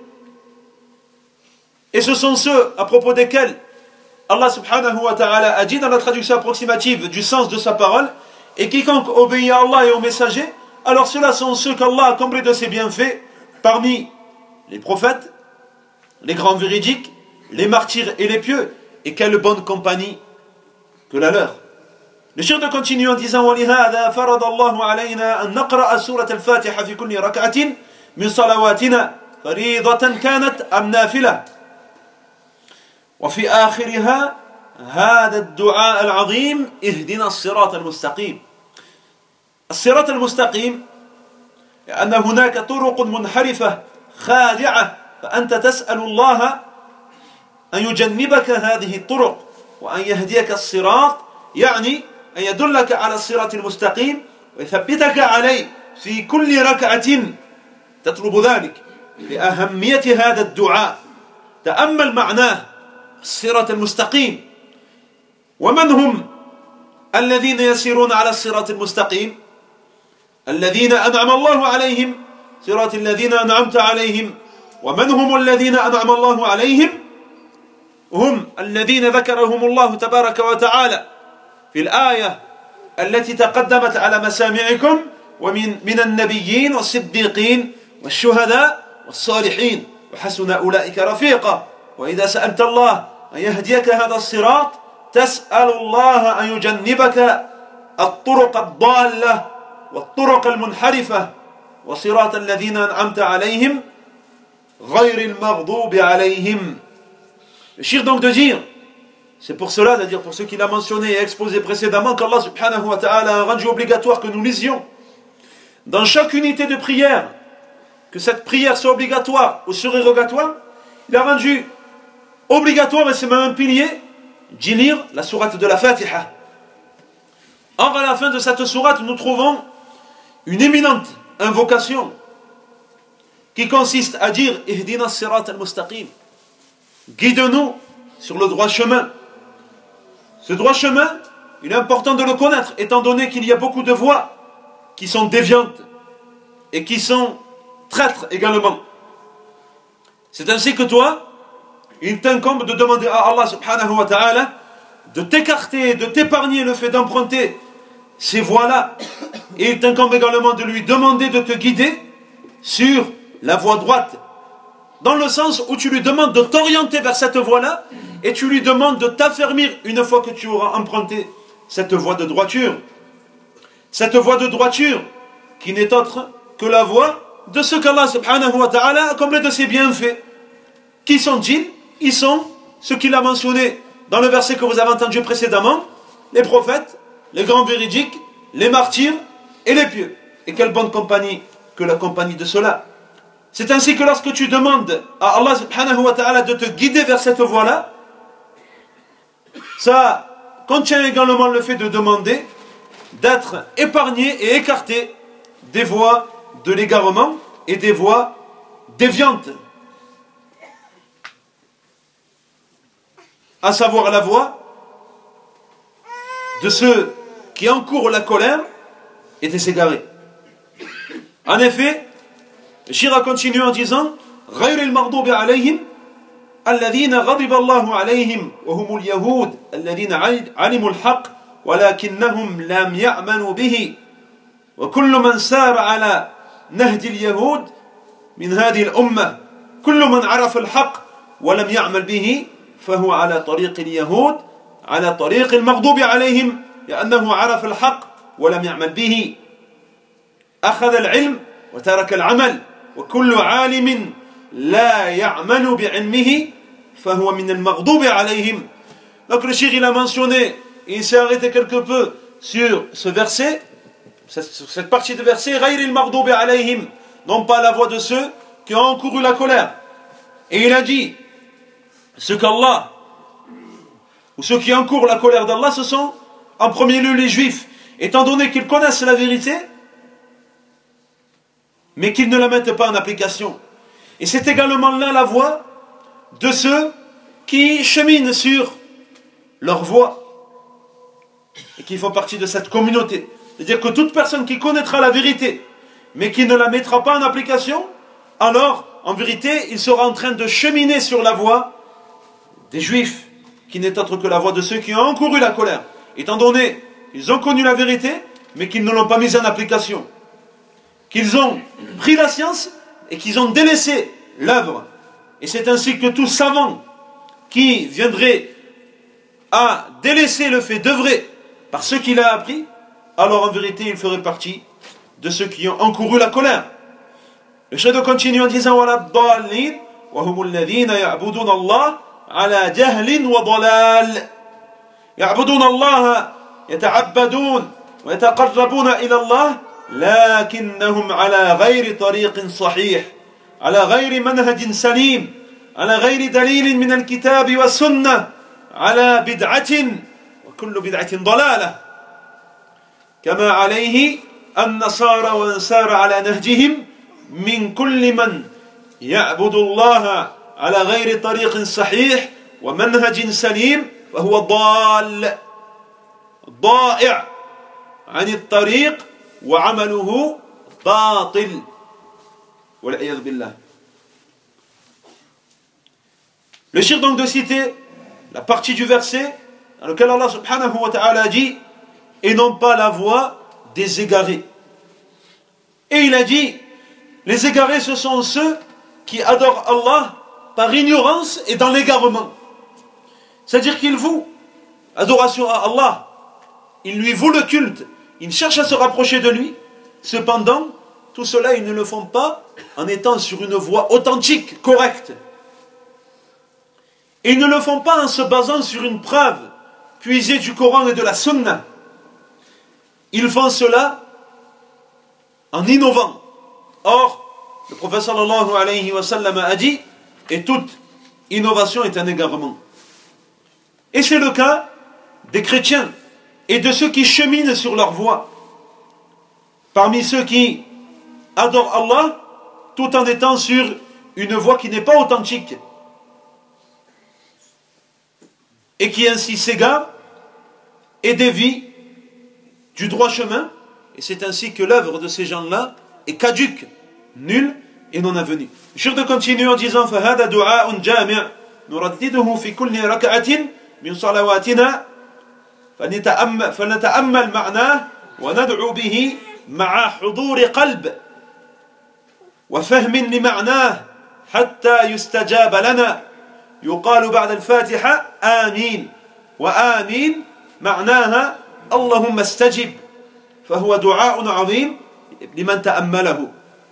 Speaker 2: Et ce sont ceux à propos desquels Allah subhanahu wa ta'ala a dit dans la traduction approximative du sens de sa parole, et quiconque obéit à Allah et au messager, alors ceux-là sont ceux qu'Allah a comblés de ses bienfaits parmi les prophètes, les grands véridiques, les martyrs et les pieux, et quelle bonne compagnie que la leur. Le cheikh continue en disant وَلِهَذَا فَرَضَ اللَّهُ عَلَيْنَا أَن نَقْرَأَ سُورَةَ الْفَاتِحَةِ فِي كُلِّ رَكْعَةٍ مِنْ صَلَوَاتِنَا فَرِيضَةً كَانَتْ أَمْ نَافِلَةً وفي آخرها هذا الدعاء العظيم اهدنا الصراط المستقيم. الصراط المستقيم لأن هناك طرق منحرفة خادعة، فأنت تسأل الله أن يجنبك هذه الطرق وأن يهديك الصراط، يعني أن يدلك على الصراط المستقيم ويثبتك عليه في كل ركعة تطلب ذلك لأهمية هذا الدعاء. تأمل معناه الصراط المستقيم. ومن هم الذين يسيرون على الصراط المستقيم؟ الذين أنعم الله عليهم صراط الذين أنعمت عليهم ومن هم الذين أنعم الله عليهم هم الذين ذكرهم الله تبارك وتعالى في الآية التي تقدمت على مسامعكم ومن النبيين والصديقين والشهداء والصالحين وحسن أولئك رفيقا وإذا سألت الله أن يهديك هذا الصراط تسأل الله أن يجنبك الطرق الضالة والطرق المنحرفة وصراط الذين أنعمت عليهم غير المغضوب عليهم. Le shir donc de dire, c'est pour cela, c'est-à-dire pour ceux qu'il a mentionné et exposé précédemment, qu'Allah subhanahu wa ta'ala a rendu obligatoire que nous lisions dans chaque unité de prière, que cette prière soit obligatoire ou surérogatoire. Il a rendu obligatoire, et c'est même un pilier, d'y lire la sourate de la Fatiha. Or, à la fin de cette sourate, nous trouvons une éminente invocation qui consiste à dire Ihdina as-sirat al-mustaqim, guide-nous sur le droit chemin. Ce droit chemin, il est important de le connaître, étant donné qu'il y a beaucoup de voies qui sont déviantes et qui sont traîtres également. C'est ainsi que toi, il t'incombe de demander à Allah subhanahu wa ta'ala de t'écarter, de t'épargner le fait d'emprunter ces voies-là. Et il t'incombe également de lui demander de te guider sur la voie droite, dans le sens où tu lui demandes de t'orienter vers cette voie-là et tu lui demandes de t'affermir une fois que tu auras emprunté cette voie de droiture. Cette voie de droiture qui n'est autre que la voie de ce qu'Allah subhanahu wa ta'ala a comblé de ses bienfaits. Qui sont-ils? Ils sont ceux qu'il a mentionnés dans le verset que vous avez entendu précédemment, les prophètes, les grands véridiques, les martyrs et les pieux. Et quelle bonne compagnie que la compagnie de ceux-là. C'est ainsi que lorsque tu demandes à Allah subhanahu wa ta'ala de te guider vers cette voie-là, ça contient également le fait de demander d'être épargné et écarté des voies de l'égarement et des voies déviantes. À savoir la voie de ceux qui encourent la colère et de s'égarer. En effet, le Shira continue en disant غير المغضوب عليهم الذين غضب الله عليهم وهم اليهود الذين علموا الحق ولكنهم لم يأمنوا به وكل من سار على نهج اليهود من هذه الأمة كل من عرف الحق ولم يعمل به فهو على طريق اليهود على طريق المغضوب عليهم لأنه عرف الحق ولم يعمل به أخذ العلم وترك العمل وكل عالم لا يعمل بعلمه فهو من المغضوب عليهم. Donc le shir il a mentionné, et il s'est arrêté quelque peu sur ce verset, sur cette partie de verset, غير المغضوب عليهم, non pas la voix de ceux qui ont encouru la colère. Et il a dit, ce qu'Allah, ou ceux qui encourent la colère d'Allah, ce sont en premier lieu les juifs, étant donné qu'ils connaissent la vérité, mais qu'ils ne la mettent pas en application. Et c'est également là la voie de ceux qui cheminent sur leur voie et qui font partie de cette communauté. C'est-à-dire que toute personne qui connaîtra la vérité, mais qui ne la mettra pas en application, alors, en vérité, il sera en train de cheminer sur la voie des juifs, qui n'est autre que la voie de ceux qui ont encouru la colère, étant donné qu'ils ont connu la vérité, mais qu'ils ne l'ont pas mise en application. Qu'ils ont pris la science et qu'ils ont délaissé l'œuvre. Et c'est ainsi que tout savant qui viendrait à délaisser le fait d'œuvrer par ce qu'il a appris, alors en vérité il ferait partie de ceux qui ont encouru la colère. Le cheikh continue en disant وَلَا الضَّالِّينَ وَهُمُ الَّذِينَ يَعْبُدُونَ اللَّهَ على جهل وضلال يعبدون الله يتعبدون ويتقربون إلى الله لكنهم على غير طريق صحيح على غير منهج سليم على غير دليل من الكتاب والسنة على بدعة وكل بدعة ضلالة كما عليه النصارى ومن سار على نهجهم من كل من يعبد الله على غير طريق صحيح ومنهج سليم فهو ضال ضائع عن الطريق وعمله باطل. Wal'iyadh billah. Le shirk donc de citer la partie du verset dans lequel Allah subhanahu wa ta'ala dit et non pas la voie des égarés. Et il a dit les égarés ce sont ceux qui adorent Allah par ignorance et dans l'égarement. C'est-à-dire qu'ils vouent adoration à Allah, ils lui vouent le culte, ils cherchent à se rapprocher de lui. Cependant, tout cela ils ne le font pas en étant sur une voie authentique, correcte. Et ils ne le font pas en se basant sur une preuve puisée du Coran et de la Sunna. Ils font cela en innovant. Or, le prophète sallallahu alayhi wa sallam a dit, et toute innovation est un égarement. Et c'est le cas des chrétiens et de ceux qui cheminent sur leur voie. Parmi ceux qui adorent Allah, tout en étant sur une voie qui n'est pas authentique. Et qui ainsi s'égare et dévie du droit chemin. Et c'est ainsi que l'œuvre de ces gens-là est caduque, nulle et non avenue. Le cheikh de continuer en disant فَهَذَا دُعَاءٌ جَامِعٌ نُرَدِّدُهُ فِي كُلِّ رَكَعَةٍ مِنْ صَلَوَاتِنَا فَلْنَتَأَمَّلْ مَعْنَاهُ وَنَدْعُو بِهِ مع حضور قلب وفهم لمعناه حتى يستجاب لنا يقال بعد الفاتحة آمين وآمين معناها اللهم استجب فهو دعاء عظيم لمن تأمله.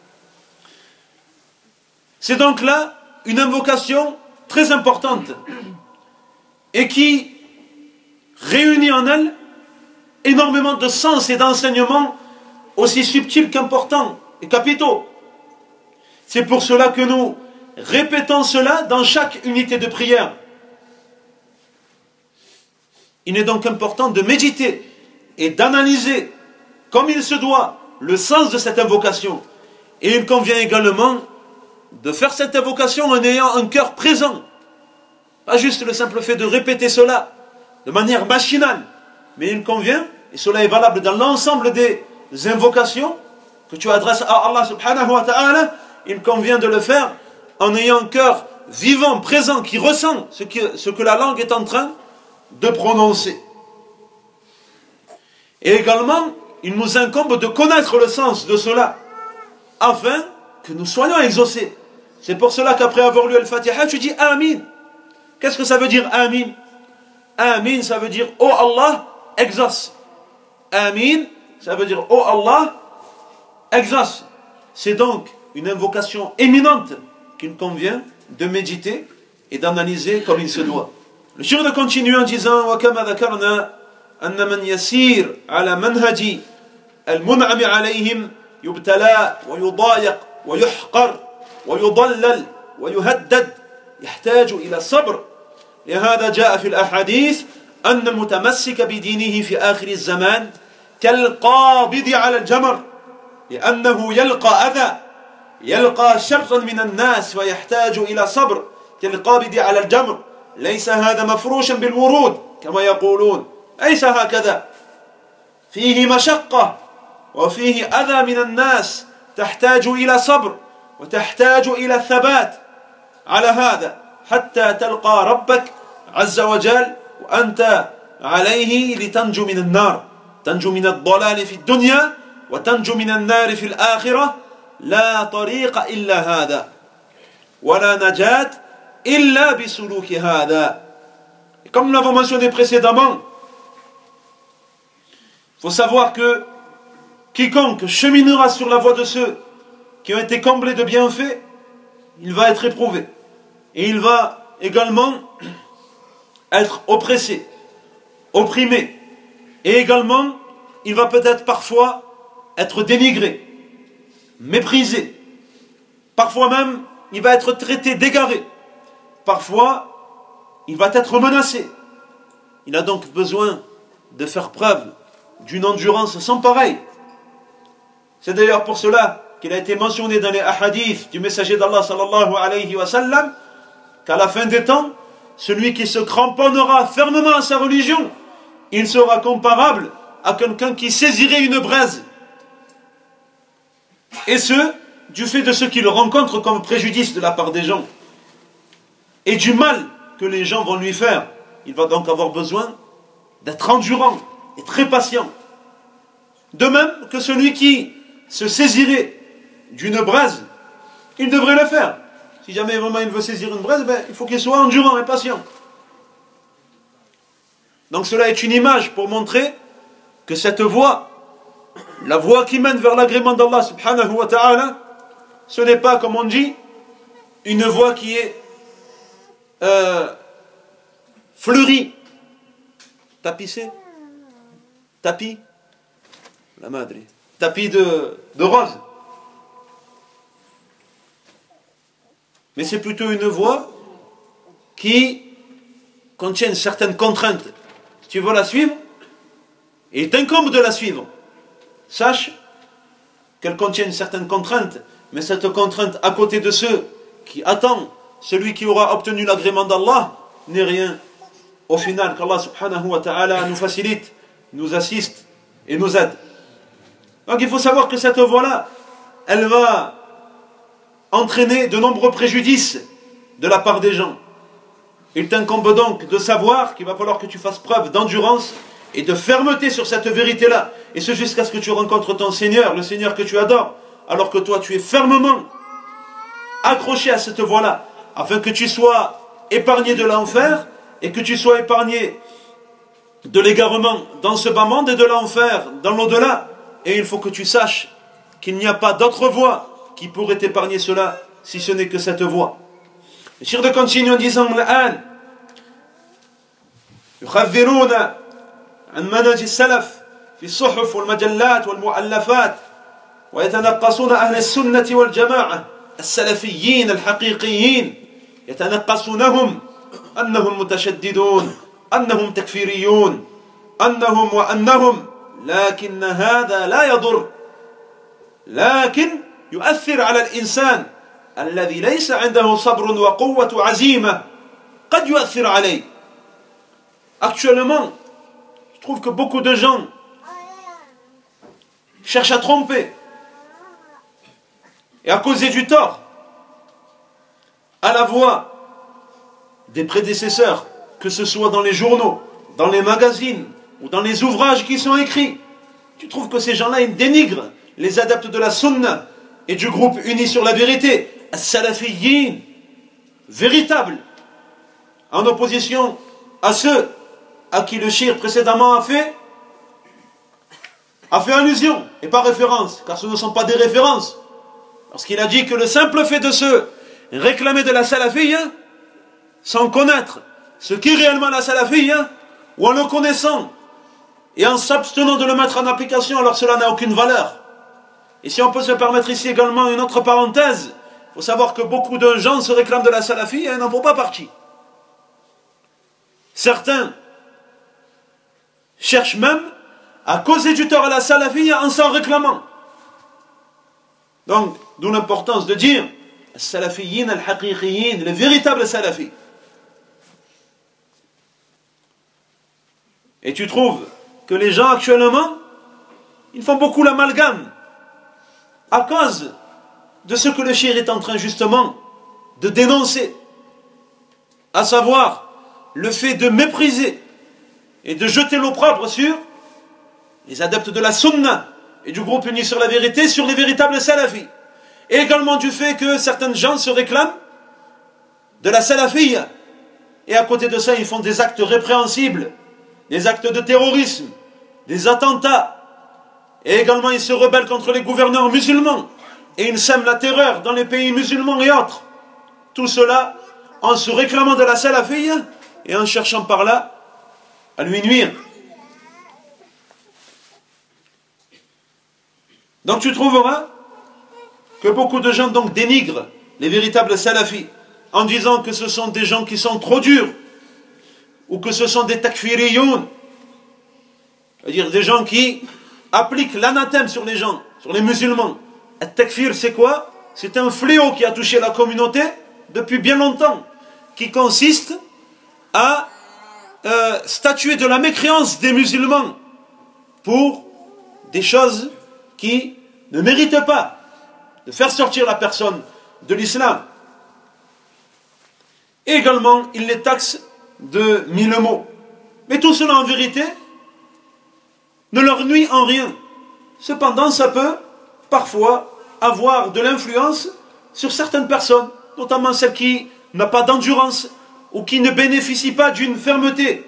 Speaker 2: C'est donc là une invocation très importante et qui réunit en elle énormément de sens et d'enseignements aussi subtils qu'importants et capitaux. C'est pour cela que nous répétons cela dans chaque unité de prière. Il est donc important de méditer et d'analyser comme il se doit le sens de cette invocation. Et il convient également de faire cette invocation en ayant un cœur présent. Pas juste le simple fait de répéter cela de manière machinale, mais il convient, et cela est valable dans l'ensemble des invocations que tu adresses à Allah subhanahu wa ta'ala, il convient de le faire en ayant un cœur vivant, présent, qui ressent ce que la langue est en train de prononcer. Et également, il nous incombe de connaître le sens de cela, afin que nous soyons exaucés. C'est pour cela qu'après avoir lu Al-Fatiha, tu dis Amin. Qu'est-ce que ça veut dire Amin? Amin, ça veut dire Oh Allah, exauce. Amin, ça veut dire Oh Allah, exauce. C'est donc une invocation éminente qu'il convient de méditer et d'analyser comme il se doit. Le cheikh de continuer en disant وَكَمَا ذَكَرْنَا أَنَّ مَنْ يَسِيرُ عَلَى مَنْهَجِ الْمُنْعَمِ عَلَيْهِمْ يُبْتَلَى ويضايق ويحقر ويضلل ويهدد يحتاج إلى صبر. لهذا جاء في الأحاديث أن المتمسك بدينه في آخر الزمان كالقابض على الجمر لأنه يلقى أذى يلقى شرا من الناس ويحتاج إلى صبر كالقابض على الجمر. ليس هذا مفروشا بالورود كما يقولون، ليس هكذا، فيه مشقة وفيه أذى من الناس تحتاج إلى صبر وتحتاج إلى ثبات على هذا حتى تلقى ربك عز وجل وأنت عليه لتنجو من النار، تنجو من الضلال في الدنيا وتنجو من النار في الآخرة. لا طريق إلا هذا ولا نجاة إلا بسلوك هذا. Comme nous l'avons mentionné précédemment, il faut savoir que quiconque cheminera sur la voie de ceux qui ont été comblés de bienfaits, il va être éprouvé. Et il va également être oppressé, opprimé. Et également, il va peut-être parfois être dénigré, méprisé. Parfois même, il va être traité d'égaré. Parfois, il va être menacé. Il a donc besoin de faire preuve d'une endurance sans pareille. C'est d'ailleurs pour cela qu'il a été mentionné dans les hadiths du messager d'Allah sallallahu alayhi wa sallam qu'à la fin des temps, celui qui se cramponnera fermement à sa religion, il sera comparable à quelqu'un qui saisirait une braise. Et ce, du fait de ce qu'il rencontre comme préjudice de la part des gens et du mal que les gens vont lui faire. Il va donc avoir besoin d'être endurant et très patient. De même que celui qui se saisirait d'une braise, il devrait le faire. Si jamais vraiment il veut saisir une braise, il faut qu'il soit endurant et patient. Donc cela est une image pour montrer que cette voie, la voie qui mène vers l'agrément d'Allah subhanahu wa ta'ala, ce n'est pas, comme on dit, une voie qui est fleurie, tapissée, tapis, la madre, tapis de rose. Mais c'est plutôt une voie qui contient certaines contraintes. Si tu veux la suivre, et il t'incombe de la suivre, sache qu'elle contient certaines contraintes, mais cette contrainte à côté de ceux qui attendent celui qui aura obtenu l'agrément d'Allah n'est rien. Au final, qu'Allah subhanahu wa ta'ala nous facilite, nous assiste et nous aide. Donc il faut savoir que cette voie-là, elle va entraîner de nombreux préjudices de la part des gens. Il t'incombe donc de savoir qu'il va falloir que tu fasses preuve d'endurance et de fermeté sur cette vérité-là. Et ce jusqu'à ce que tu rencontres ton Seigneur, le Seigneur que tu adores, alors que toi tu es fermement accroché à cette voie-là, afin que tu sois épargné de l'enfer et que tu sois épargné de l'égarement dans ce bas monde et de l'enfer dans l'au-delà. Et il faut que tu saches qu'il n'y a pas d'autre voie qui pourrait épargner cela, si ce n'est que cette voie. Le Cheikh de continue en disant الآن يخبرون عن منهج السلف في الصحف والمجلات والمؤلفات ويتنقصون أهل السنة والجماعة السلفيين الحقيقيين يتنقصونهم أنهم متشددون أنهم تكفيريون أنهم وأنهم لكن هذا لا يضر لكن يؤثر على الإنسان الذي ليس عنده صبر وقوة عزيمة قد يؤثر عليه. Actuellement, je trouve que beaucoup de gens cherchent à tromper et à causer du tort à la voix des prédécesseurs, que ce soit dans les journaux, dans les magazines ou dans les ouvrages qui sont écrits. Tu trouves que ces gens-là, ils dénigrent les adeptes de la sunna et du groupe uni sur la vérité, as-salafiyyin, véritables, en opposition à ceux à qui le shir précédemment a fait allusion et pas référence, car ce ne sont pas des références. Parce qu'il a dit que le simple fait de se réclamer de la salafiyya sans connaître ce qu'est réellement la salafiyya, ou en le connaissant et en s'abstenant de le mettre en application, alors cela n'a aucune valeur. Et si on peut se permettre ici également une autre parenthèse, il faut savoir que beaucoup de gens se réclament de la salafiyya et n'en font pas partie. Certains cherchent même à causer du tort à la salafiyya en s'en réclamant. Donc, d'où l'importance de dire as-salafiyyin al-haqiqiyyin, les véritables salafis. Et tu trouves que les gens actuellement, ils font beaucoup l'amalgame à cause de ce que le shir est en train justement de dénoncer, à savoir le fait de mépriser et de jeter l'opprobre sur les adeptes de la sunna et du groupe uni sur la vérité, sur les véritables salafis. Et également du fait que certains gens se réclament de la salafiyya et à côté de ça ils font des actes répréhensibles, des actes de terrorisme, des attentats, et également ils se rebellent contre les gouverneurs musulmans et ils sèment la terreur dans les pays musulmans et autres. Tout cela en se réclamant de la salafiyya et en cherchant par là à lui nuire. Donc tu trouveras que beaucoup de gens donc dénigrent les véritables salafis en disant que ce sont des gens qui sont trop durs ou que ce sont des takfiriyoun, c'est-à-dire des gens qui appliquent l'anathème sur les gens, sur les musulmans. Le takfir, c'est quoi? C'est un fléau qui a touché la communauté depuis bien longtemps, qui consiste à statuer de la mécréance des musulmans pour des choses qui ne méritent pas de faire sortir la personne de l'islam. Et également, il les taxe de 1000 mots. Mais tout cela, en vérité, ne leur nuit en rien. Cependant, ça peut parfois avoir de l'influence sur certaines personnes, notamment celles qui n'ont pas d'endurance ou qui ne bénéficient pas d'une fermeté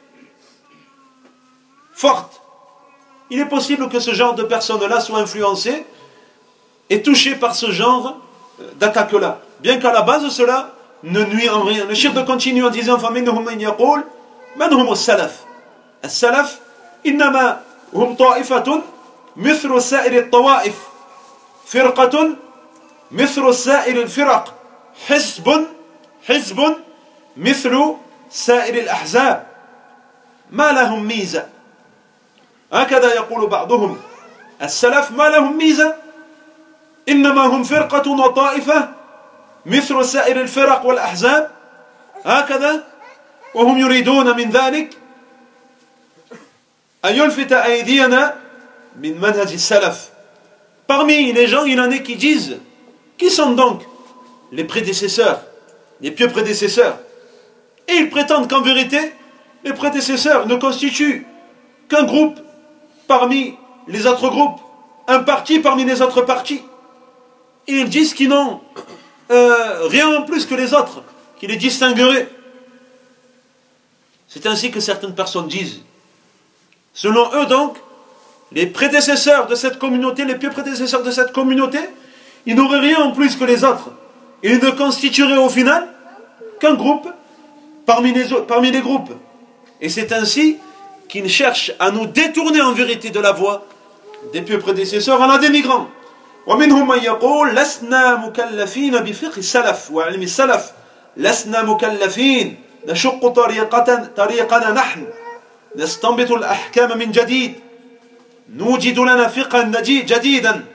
Speaker 2: forte. Il est possible que ce genre de personnes-là soient influencées et touchées par ce genre d'attaque-là. Bien qu'à la base, cela ne nuit en rien. Le cheikh continue en disant فَمِنْهُمْ مَنْ يَقُولُ مَنْ هُمُ السَّلَفِ السَّلَفِ إِنَّمَا هُمْ طَائِفَةٌ مثل سائر الطوائف فرقة مثل سائر الفرق حزب مثل سائر الأحزاب ما لهم ميزة هكذا يقول بعضهم السلف ما لهم ميزة إنما هم فرقة وطائفة مثل سائر الفرق والأحزاب هكذا وهم يريدون من ذلك أن يلفت أيدينا من منهج السلف. Parmi les gens, il y en a qui disent qui sont donc les prédécesseurs, les pieux prédécesseurs. Et ils prétendent qu'en vérité, les prédécesseurs ne constituent qu'un groupe parmi les autres groupes, un parti parmi les autres partis. Et ils disent qu'ils n'ont rien en plus que les autres, qui les distingueraient. C'est ainsi que certaines personnes disent. Selon eux donc, les prédécesseurs de cette communauté, les pieux prédécesseurs de cette communauté, ils n'auraient rien en plus que les autres. Ils ne constitueraient au final qu'un groupe parmi les groupes. Et c'est ainsi qu'ils cherchent à nous détourner en vérité de la voie des pieux prédécesseurs en la dénigrant. ومنهم من يقول لسنا مكلفين بفقه السلف وعلم السلف لسنا مكلفين نشق طريقنا نحن نستنبط الأحكام من جديد نوجد لنا فقها جديدا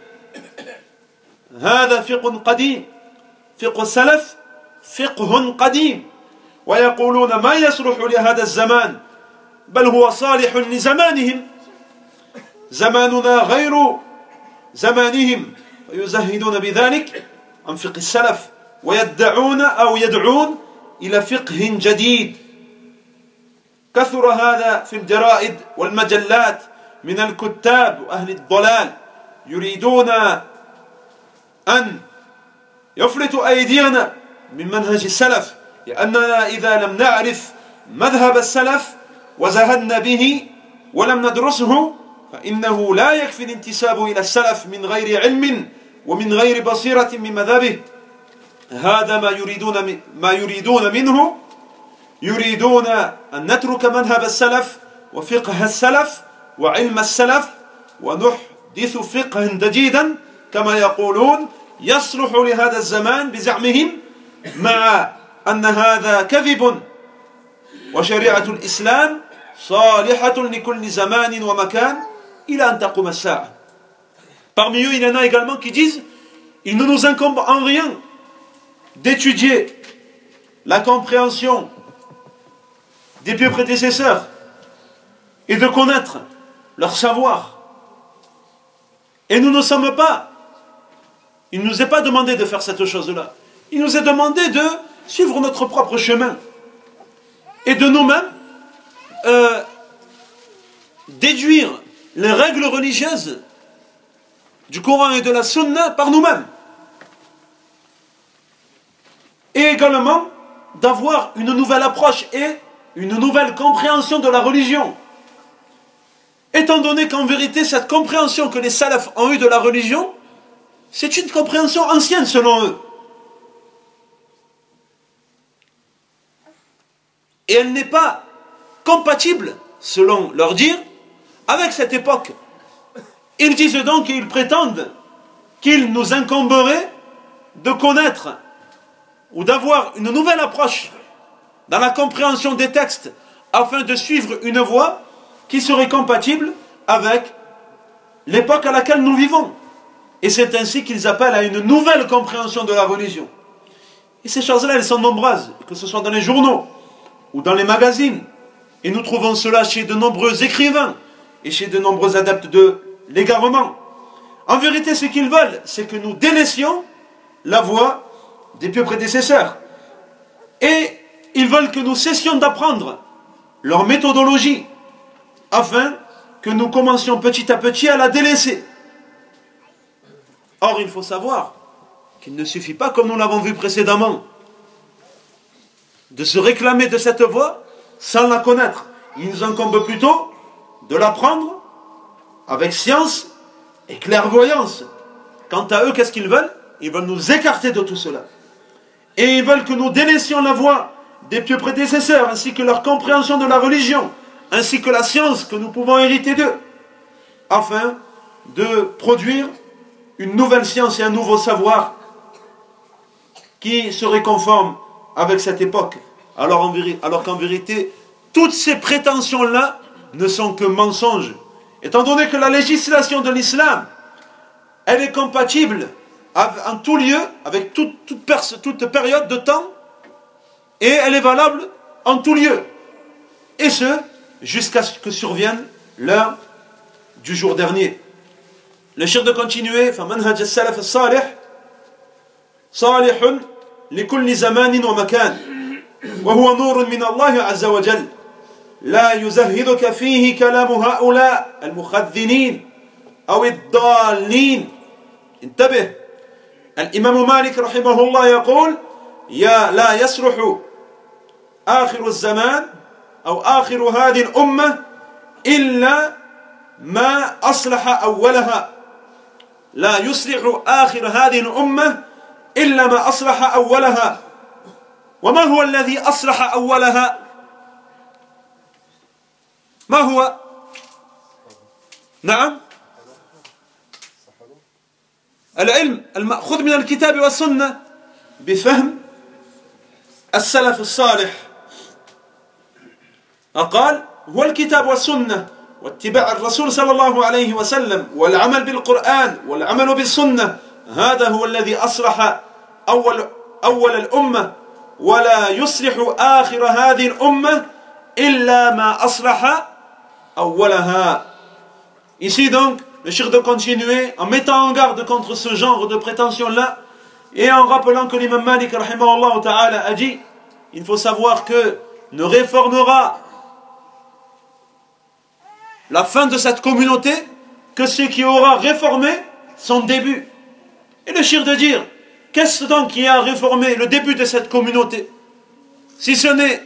Speaker 2: هذا فقه قديم فقه السلف فقه قديم ويقولون ما يصلح لهذا الزمان بل هو صالح لزمانهم زماننا غير زمانهم فيزهدون بذلك عن فقه السلف ويدعون أو يدعون إلى فقه جديد كثر هذا في الجرائد والمجلات من الكتاب وأهل الضلال يريدون أن يفلتوا أيدينا من منهج السلف لأننا إذا لم نعرف مذهب السلف وزهدنا به ولم ندرسه فإنه لا يكفي الانتساب إلى السلف من غير علم ومن غير بصيرة من مذهبه هذا ما يريدون منه يريدون أن نترك مذهب السلف وفقه السلف وعلم السلف ونحدث فقها جديدا كما يقولون يصلح لهذا الزمان بزعمهم مع أن هذا كذب وشريعة الإسلام صالحة لكل زمان ومكان إلى أن تقوم الساعة. Parmi eux, il y en a également qui disent il ne nous incombe en rien d'étudier la compréhension des pieux prédécesseurs et de connaître leur savoir. Et nous ne sommes pas, il ne nous est pas demandé de faire cette chose-là. Il nous est demandé de suivre notre propre chemin et de nous-mêmes déduire les règles religieuses du Coran et de la Sunna par nous-mêmes. Et également d'avoir une nouvelle approche et une nouvelle compréhension de la religion. Étant donné qu'en vérité, cette compréhension que les salafs ont eue de la religion, c'est une compréhension ancienne selon eux. Et elle n'est pas compatible, selon leur dire, avec cette époque. Ils disent donc et ils prétendent qu'il nous incomberait de connaître ou d'avoir une nouvelle approche dans la compréhension des textes afin de suivre une voie qui serait compatible avec l'époque à laquelle nous vivons. Et c'est ainsi qu'ils appellent à une nouvelle compréhension de la religion. Et ces choses-là, elles sont nombreuses, que ce soit dans les journaux ou dans les magazines. Et nous trouvons cela chez de nombreux écrivains et chez de nombreux adeptes de l'égarement. En vérité, ce qu'ils veulent, c'est que nous délaissions la voie des pieux prédécesseurs. Et ils veulent que nous cessions d'apprendre leur méthodologie, afin que nous commencions petit à petit à la délaisser. Or, il faut savoir qu'il ne suffit pas, comme nous l'avons vu précédemment, de se réclamer de cette voie sans la connaître. Il nous incombe plutôt de l'apprendre avec science et clairvoyance. Quant à eux, qu'est-ce qu'ils veulent? Ils veulent nous écarter de tout cela. Et ils veulent que nous délaissions la voie des pieux prédécesseurs, ainsi que leur compréhension de la religion, ainsi que la science que nous pouvons hériter d'eux, afin de produire une nouvelle science et un nouveau savoir qui serait conforme avec cette époque. Alors qu'en vérité, toutes ces prétentions-là ne sont que mensonges. Étant donné que la législation de l'islam, elle est compatible en tout lieu, avec toute période de temps, et elle est valable en tout lieu. Et ce, jusqu'à ce que survienne l'heure du jour dernier. Le cheikh de continuer, فَمَنْهَجَ السَّلَفِ الصَّالِحِ صَالِحٌ لِكُلِّ زَمَانٍ وَمَكَانٍ وهو نور من الله عز وجل لا يزهدك فيه كلام هؤلاء المخذنين أو الضالين. انتبه، الإمام مالك رحمه الله يقول لا يصلح آخر الزمان أو آخر هذه الأمة إلا ما أصلح أولها. لا يصلح آخر هذه الأمة إلا ما أصلح أولها. وما هو الذي أصلح أولها؟ ما هو؟ نعم، العلم المأخوذ من الكتاب والسنة بفهم السلف الصالح. قال هو الكتاب والسنة واتباع الرسول صلى الله عليه وسلم والعمل بالقرآن والعمل بالسنة، هذا هو الذي أصلح أول الأمة، ولا يصلح آخر هذه الأمة إلا ما أصلح أولها. Ici donc, le cheikh de continuer en mettant en garde contre ce genre de prétention-là et en rappelant que l'imam Malik rahimahullah ta'ala a dit, il faut savoir que ne réformera la fin de cette communauté que ce qui aura réformé son début. Et le cheikh de dire, qu'est-ce donc qui a réformé le début de cette communauté, si ce n'est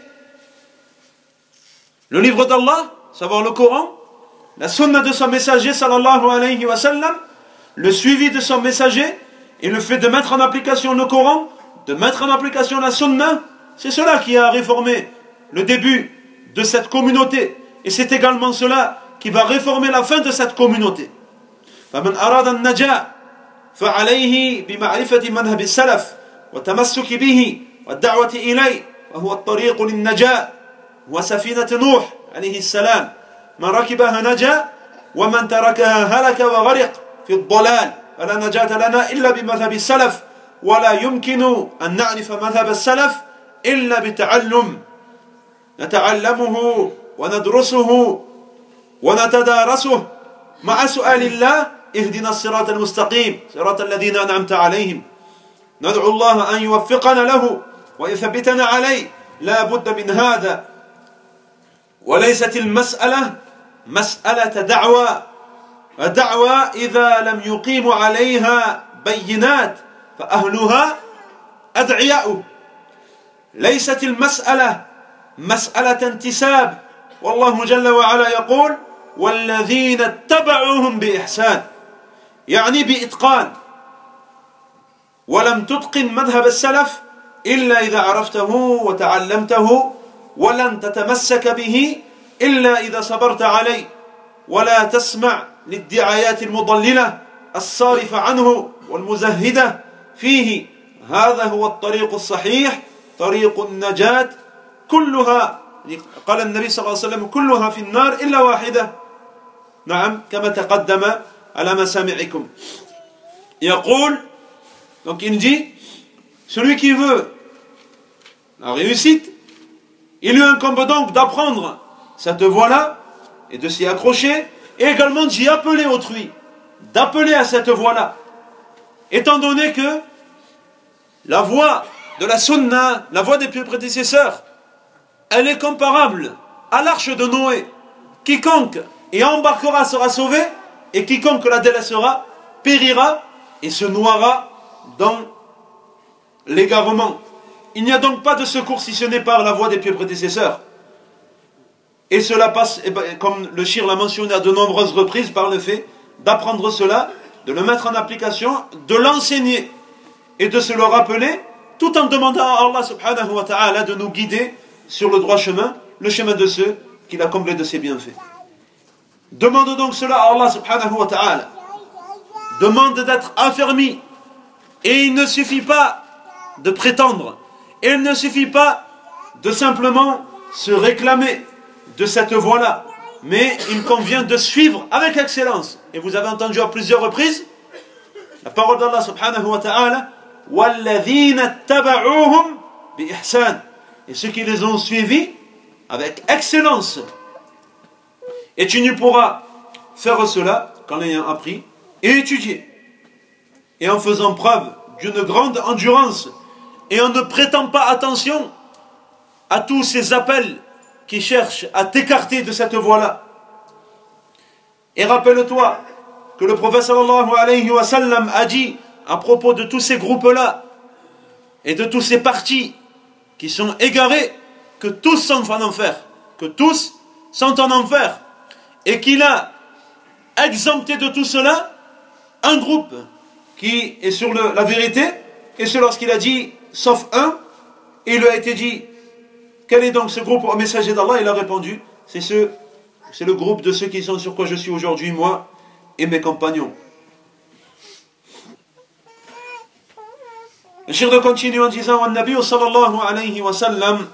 Speaker 2: le livre d'Allah, savoir le Coran, la sunna de son messager sallallahu alayhi wa sallam, le suivi de son messager et le fait de mettre en application le Coran, de mettre en application la sunna, c'est cela qui a réformé le début de cette communauté. Et c'est également cela qui va réformer la fin de cette communauté. فَمَنْ أَرَادَ النَّجَاةَ فعليه بمعرفة منهج السلف والتمسك به والدعوة إليه، وهو الطريق للنجاة وسفينة نوح عليه السلام، من ركبها نجا ومن تركها هلك وغرق في الضلال، فلا نجاة لنا إلا بمذهب السلف، ولا يمكن أن نعرف مذهب السلف إلا بتعلم نتعلمه وندرسه ونتدارسه مع سؤال الله اهدنا الصراط المستقيم صراط الذين أنعمت عليهم. ندعو الله أن يوفقنا له ويثبتنا عليه، لا بد من هذا. وليست المسألة مسألة دعوة، الدعوة إذا لم يقيم عليها بينات فأهلها أدعياء. ليست المسألة مسألة انتساب، والله جل وعلا يقول والذين اتبعوهم بإحسان، يعني بإتقان. ولم تتقن مذهب السلف إلا إذا عرفته وتعلمته، ولن تتمسك به إلا إذا صبرت عليه، ولا تسمع للدعايات المضللة الصارفة عنه والمزهدة فيه. هذا هو الطريق الصحيح، طريق النجاة كلها، قال النبي صلى الله عليه وسلم كلها في النار إلا واحدة، نعم كما تقدم على مسامعكم. يقول, donc il dit, celui qui veut la réussite, il lui incombe donc d'apprendre cette voie-là et de s'y accrocher, et également d'y appeler autrui, d'appeler à cette voie-là. Étant donné que la voie de la sunna, la voie des pieux prédécesseurs, elle est comparable à l'arche de Noé. Quiconque y embarquera sera sauvé, et quiconque la délaissera périra et se noiera dans l'égarement. Il n'y a donc pas de secours si ce n'est par la voie des pieux prédécesseurs. Et cela passe, comme le shir l'a mentionné à de nombreuses reprises, par le fait d'apprendre cela, de le mettre en application, de l'enseigner et de se le rappeler, tout en demandant à Allah subhanahu wa ta'ala de nous guider sur le droit chemin, le chemin de ceux qu'il a comblé de ses bienfaits. Demande donc cela à Allah subhanahu wa ta'ala. Demande d'être affermi. Et il ne suffit pas de prétendre. Et il ne suffit pas de simplement se réclamer de cette voie-là. Mais il convient de suivre avec excellence. Et vous avez entendu à plusieurs reprises la parole d'Allah subhanahu wa ta'ala. وَالَّذِينَ اتَّبَعُوهُمْ بِإِحْسَانٍ. Et ceux qui les ont suivis avec excellence. Et tu ne pourras faire cela qu'en l'ayant appris et étudié. Et en faisant preuve d'une grande endurance. Et en ne prêtant pas attention à tous ces appels qui cherchent à t'écarter de cette voie-là. Et rappelle-toi que le prophète sallallahu alayhi wa sallam a dit à propos de tous ces groupes-là et de tous ces partis qui sont égarés, que tous sont en enfer. Que tous sont en enfer. Et qu'il a exempté de tout cela un groupe qui est sur la vérité. Et c'est lorsqu'il a dit sauf un, et il lui a été dit quel est donc ce groupe au messager d'Allah? Il a répondu c'est le groupe de ceux qui sont sur quoi je suis aujourd'hui, moi et mes compagnons. Le cheikh continue en disant Nabi sallallahu alayhi wa sallam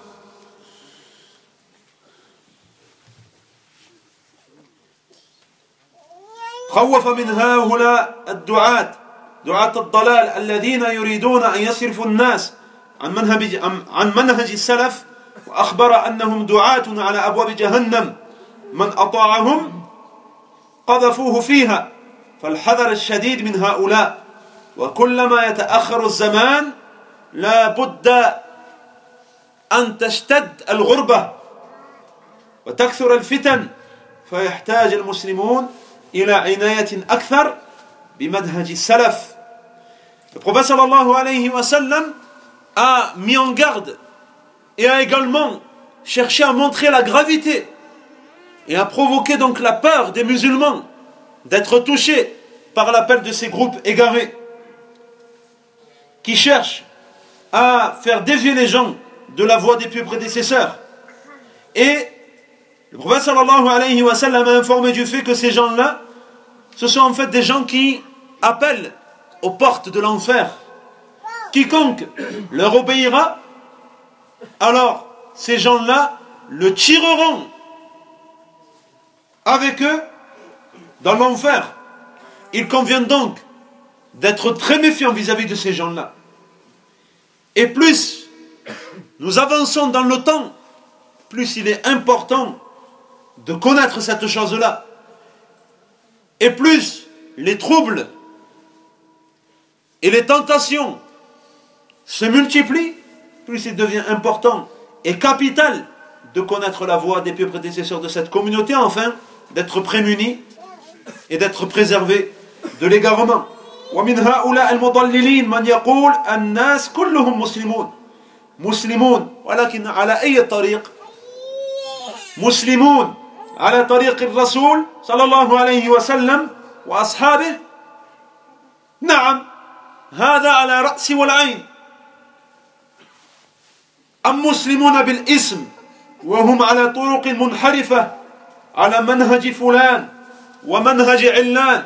Speaker 2: خوف من هؤلاء الدعاة دعاة الضلال الذين يريدون أن يصرفوا الناس عن منهج السلف وأخبر أنهم دعاة على أبواب جهنم من أطاعهم قذفوه فيها فالحذر الشديد من هؤلاء وكلما يتأخر الزمان لا بد أن تشتد الغربة وتكثر الفتن فيحتاج المسلمون إلى عناية أكثر بمنهج السلف. Le prophète sallallahu alayhi wa sallam a mis en garde et a également cherché à montrer la gravité et a provoqué donc la peur des musulmans d'être touchés par l'appel de ces groupes égarés qui cherchent à faire dévier les gens de la voie des pieux prédécesseurs. Et le prophète sallallahu alayhi wa sallam a informé du fait que ces gens-là, ce sont en fait des gens qui appellent aux portes de l'enfer. Quiconque leur obéira, alors ces gens-là le tireront avec eux dans l'enfer. Il convient donc d'être très méfiant vis-à-vis de ces gens-là. Et plus nous avançons dans le temps, plus il est important de connaître cette chose-là. Et plus les troubles et les tentations se multiplient, plus il devient important et capital de connaître la voie des pieux prédécesseurs de cette communauté, afin d'être prémunis et d'être préservés de l'égarement. ومن هؤلاء المضللين من يقول الناس كلهم مسلمون ولكن على أي طريق؟ مسلمون على طريق الرسول صلى الله عليه وسلم وأصحابه. نعم، هذا على رأسي والعين. أم مسلمون بالاسم وهم على طرق منحرفة على منهج فلان ومنهج علان،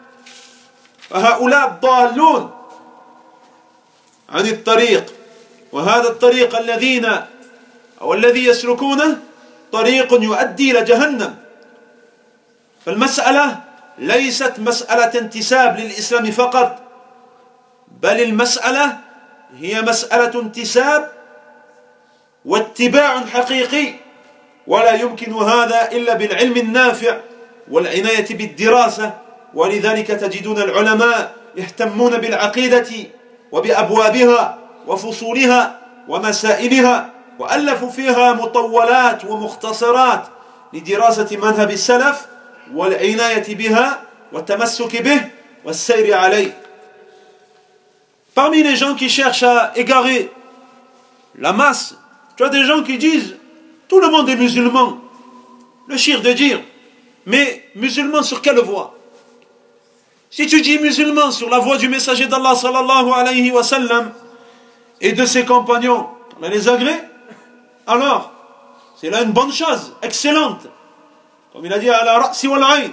Speaker 2: فهؤلاء ضالون عن الطريق. وهذا الطريق الذي يسلكونه طريق يؤدي إلى جهنم. فالمسألة ليست مسألة انتساب للإسلام فقط، بل المسألة هي مسألة انتساب واتباع حقيقي، ولا يمكن هذا إلا بالعلم النافع والعناية بالدراسة ولذلك تجدون العلماء يهتمون بالعقيدة وبأبوابها وفصولها ومسائلها وألفوا فيها مطولات ومختصرات لدراسة منهج السلف والعناية بها والتمسك به والسير عليه. Parmi les gens qui cherchent à égarer la masse, tu as des gens qui disent tout le monde est musulman. Le shirk de dire, mais musulman sur quelle voie? Si tu dis musulman sur la voie du messager d'Allah sallallahu alayhi wa sallam et de ses compagnons, on a les agrès, alors c'est là une bonne chose, excellente. Comme il a dit, ala ra'si wal ayn.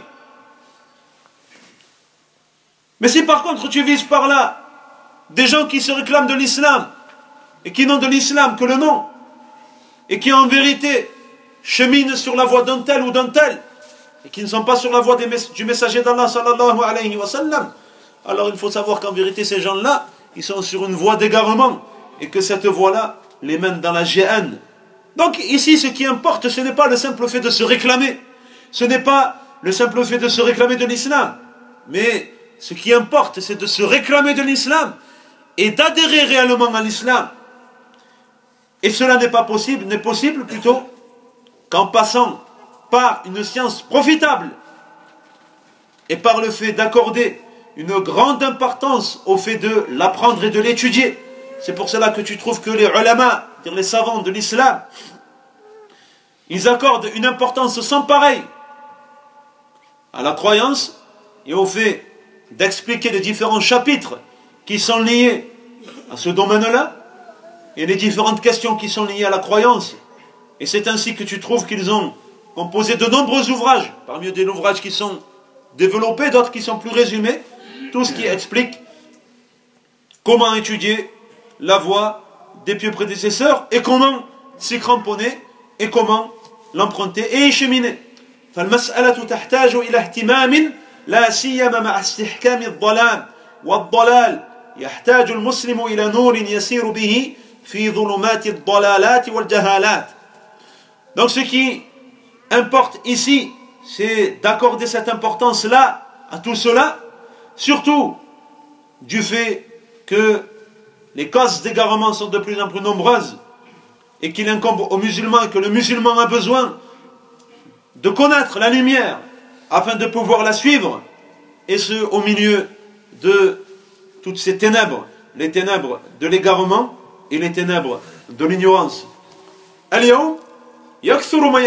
Speaker 2: Mais si par contre tu vises par là des gens qui se réclament de l'islam et qui n'ont de l'islam que le nom et qui en vérité cheminent sur la voie d'un tel ou d'un tel et qui ne sont pas sur la voie du messager d'Allah sallallahu alayhi wa sallam, alors il faut savoir qu'en vérité ces gens-là, ils sont sur une voie d'égarement et que cette voie-là les mène dans la géhenne. Donc ici ce qui importe, ce n'est pas le simple fait de se réclamer, ce n'est pas le simple fait de se réclamer de l'islam, mais ce qui importe c'est de se réclamer de l'islam et d'adhérer réellement à l'islam. Et cela n'est possible plutôt qu'en passant par une science profitable et par le fait d'accorder une grande importance au fait de l'apprendre et de l'étudier. C'est pour cela que tu trouves que les ulama, c'est-à-dire les savants de l'islam, ils accordent une importance sans pareille à la croyance et au fait d'expliquer les différents chapitres qui sont liés à ce domaine-là et les différentes questions qui sont liées à la croyance. Et c'est ainsi que tu trouves qu'ils ont composé de nombreux ouvrages, parmi eux des ouvrages qui sont développés, d'autres qui sont plus résumés, tout ce qui explique comment étudier la voie des pieux prédécesseurs et comment s'y cramponner et comment l'emprunter et y cheminer. فالمسألة تحتاج إلى اهتمام لا سيما مع استحكام الضلال والضلال يحتاج المسلم إلى نور يسير به في ظلمات الضلالات والجهالات. Donc ce qui importe ici, c'est d'accorder cette importance-là à tout cela, surtout du fait que les causes d'égarement sont de plus en plus nombreuses et qu'il incombe aux musulmans et que le musulman a besoin de connaître la lumière afin de pouvoir la suivre, et ce au milieu de toutes ces ténèbres, les ténèbres de l'égarement et les ténèbres de l'ignorance. اليوم يكثر ما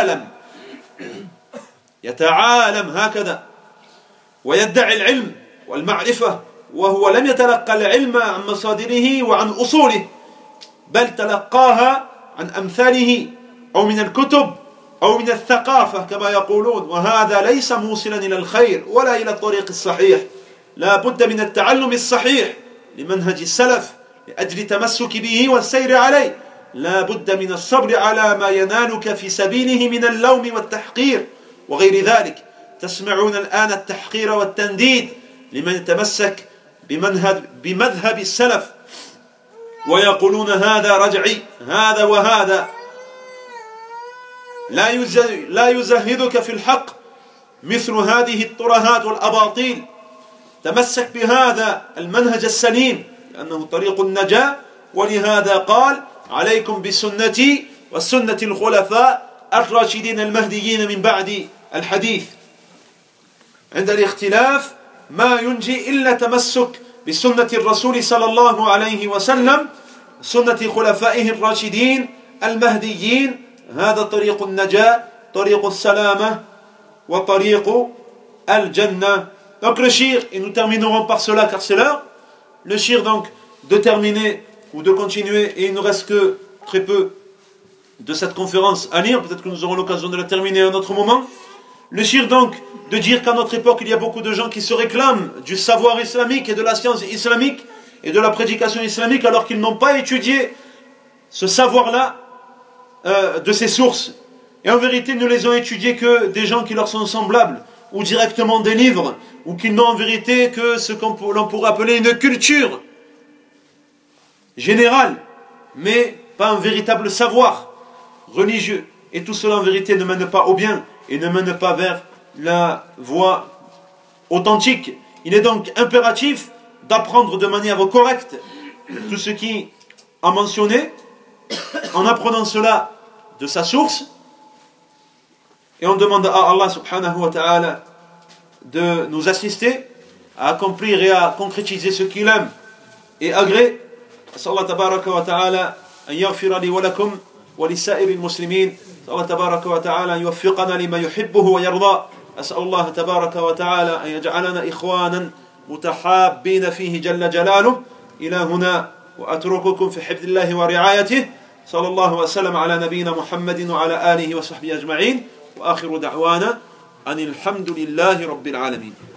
Speaker 2: يتعالم هكذا ويدعي العلم والمعرفة وهو لم يتلقى العلم عن مصادره وعن أصوله بل تلقاها عن أمثاله أو من الكتب أو من الثقافة كما يقولون، وهذا ليس موصلا إلى الخير ولا إلى الطريق الصحيح. لا بد من التعلم الصحيح لمنهج السلف لأجل تمسك به والسير عليه. لا بد من الصبر على ما ينالك في سبيله من اللوم والتحقير وغير ذلك. تسمعون الآن التحقير والتنديد لمن يتمسك بمذهب السلف ويقولون هذا رجعي هذا وهذا، لا يزهدك في الحق مثل هذه الترهات والأباطيل. تمسك بهذا المنهج السليم لأنه طريق النجاة، ولهذا قال عليكم بسنتي والسنة الخلفاء الراشدين المهديين من بعد الحديث. عند الاختلاف ما ينجي إلا تمسك بسنة الرسول صلى الله عليه وسلم، سنة خلفائه الراشدين المهديين. هذا طريق النجاة، طريق السلامة وطريق الجنة. Donc le shir, et nous terminerons par cela car c'est l'heure, le shir donc de terminer ou de continuer, et il ne nous reste que très peu de cette conférence à lire, peut-être que nous aurons l'occasion de la terminer à un autre moment. Le shir donc de dire qu'à notre époque il y a beaucoup de gens qui se réclament du savoir islamique et de la science islamique et de la prédication islamique alors qu'ils n'ont pas étudié ce savoir-là de ses sources. Et en vérité, ne les ont étudiés que des gens qui leur sont semblables, ou directement des livres, ou qui n'ont en vérité que ce qu'on pourrait appeler une culture générale, mais pas un véritable savoir religieux. Et tout cela en vérité ne mène pas au bien, et ne mène pas vers la voie authentique. Il est donc impératif d'apprendre de manière correcte tout ce qui a mentionné, en apprenant cela de sa source, et on demande à Allah subhanahu wa ta'ala de nous assister à accomplir et à concrétiser ce qu'il aime et agrée. أسأل الله تبارك وتعالى أن يغفر لي ولكم ولسائر المسلمين. أسأل الله تبارك وتعالى أن يوفقنا لما يحبه ويرضى. أسأل الله تبارك وتعالى أن يجعلنا إخوانا متحابين فيه جل جلاله. إلى هنا وأترككم في حفظ الله ورعايته. صلى الله وسلم على نبينا محمد وعلى آله وصحبه أجمعين. وآخر دعوانا أن الحمد لله رب العالمين.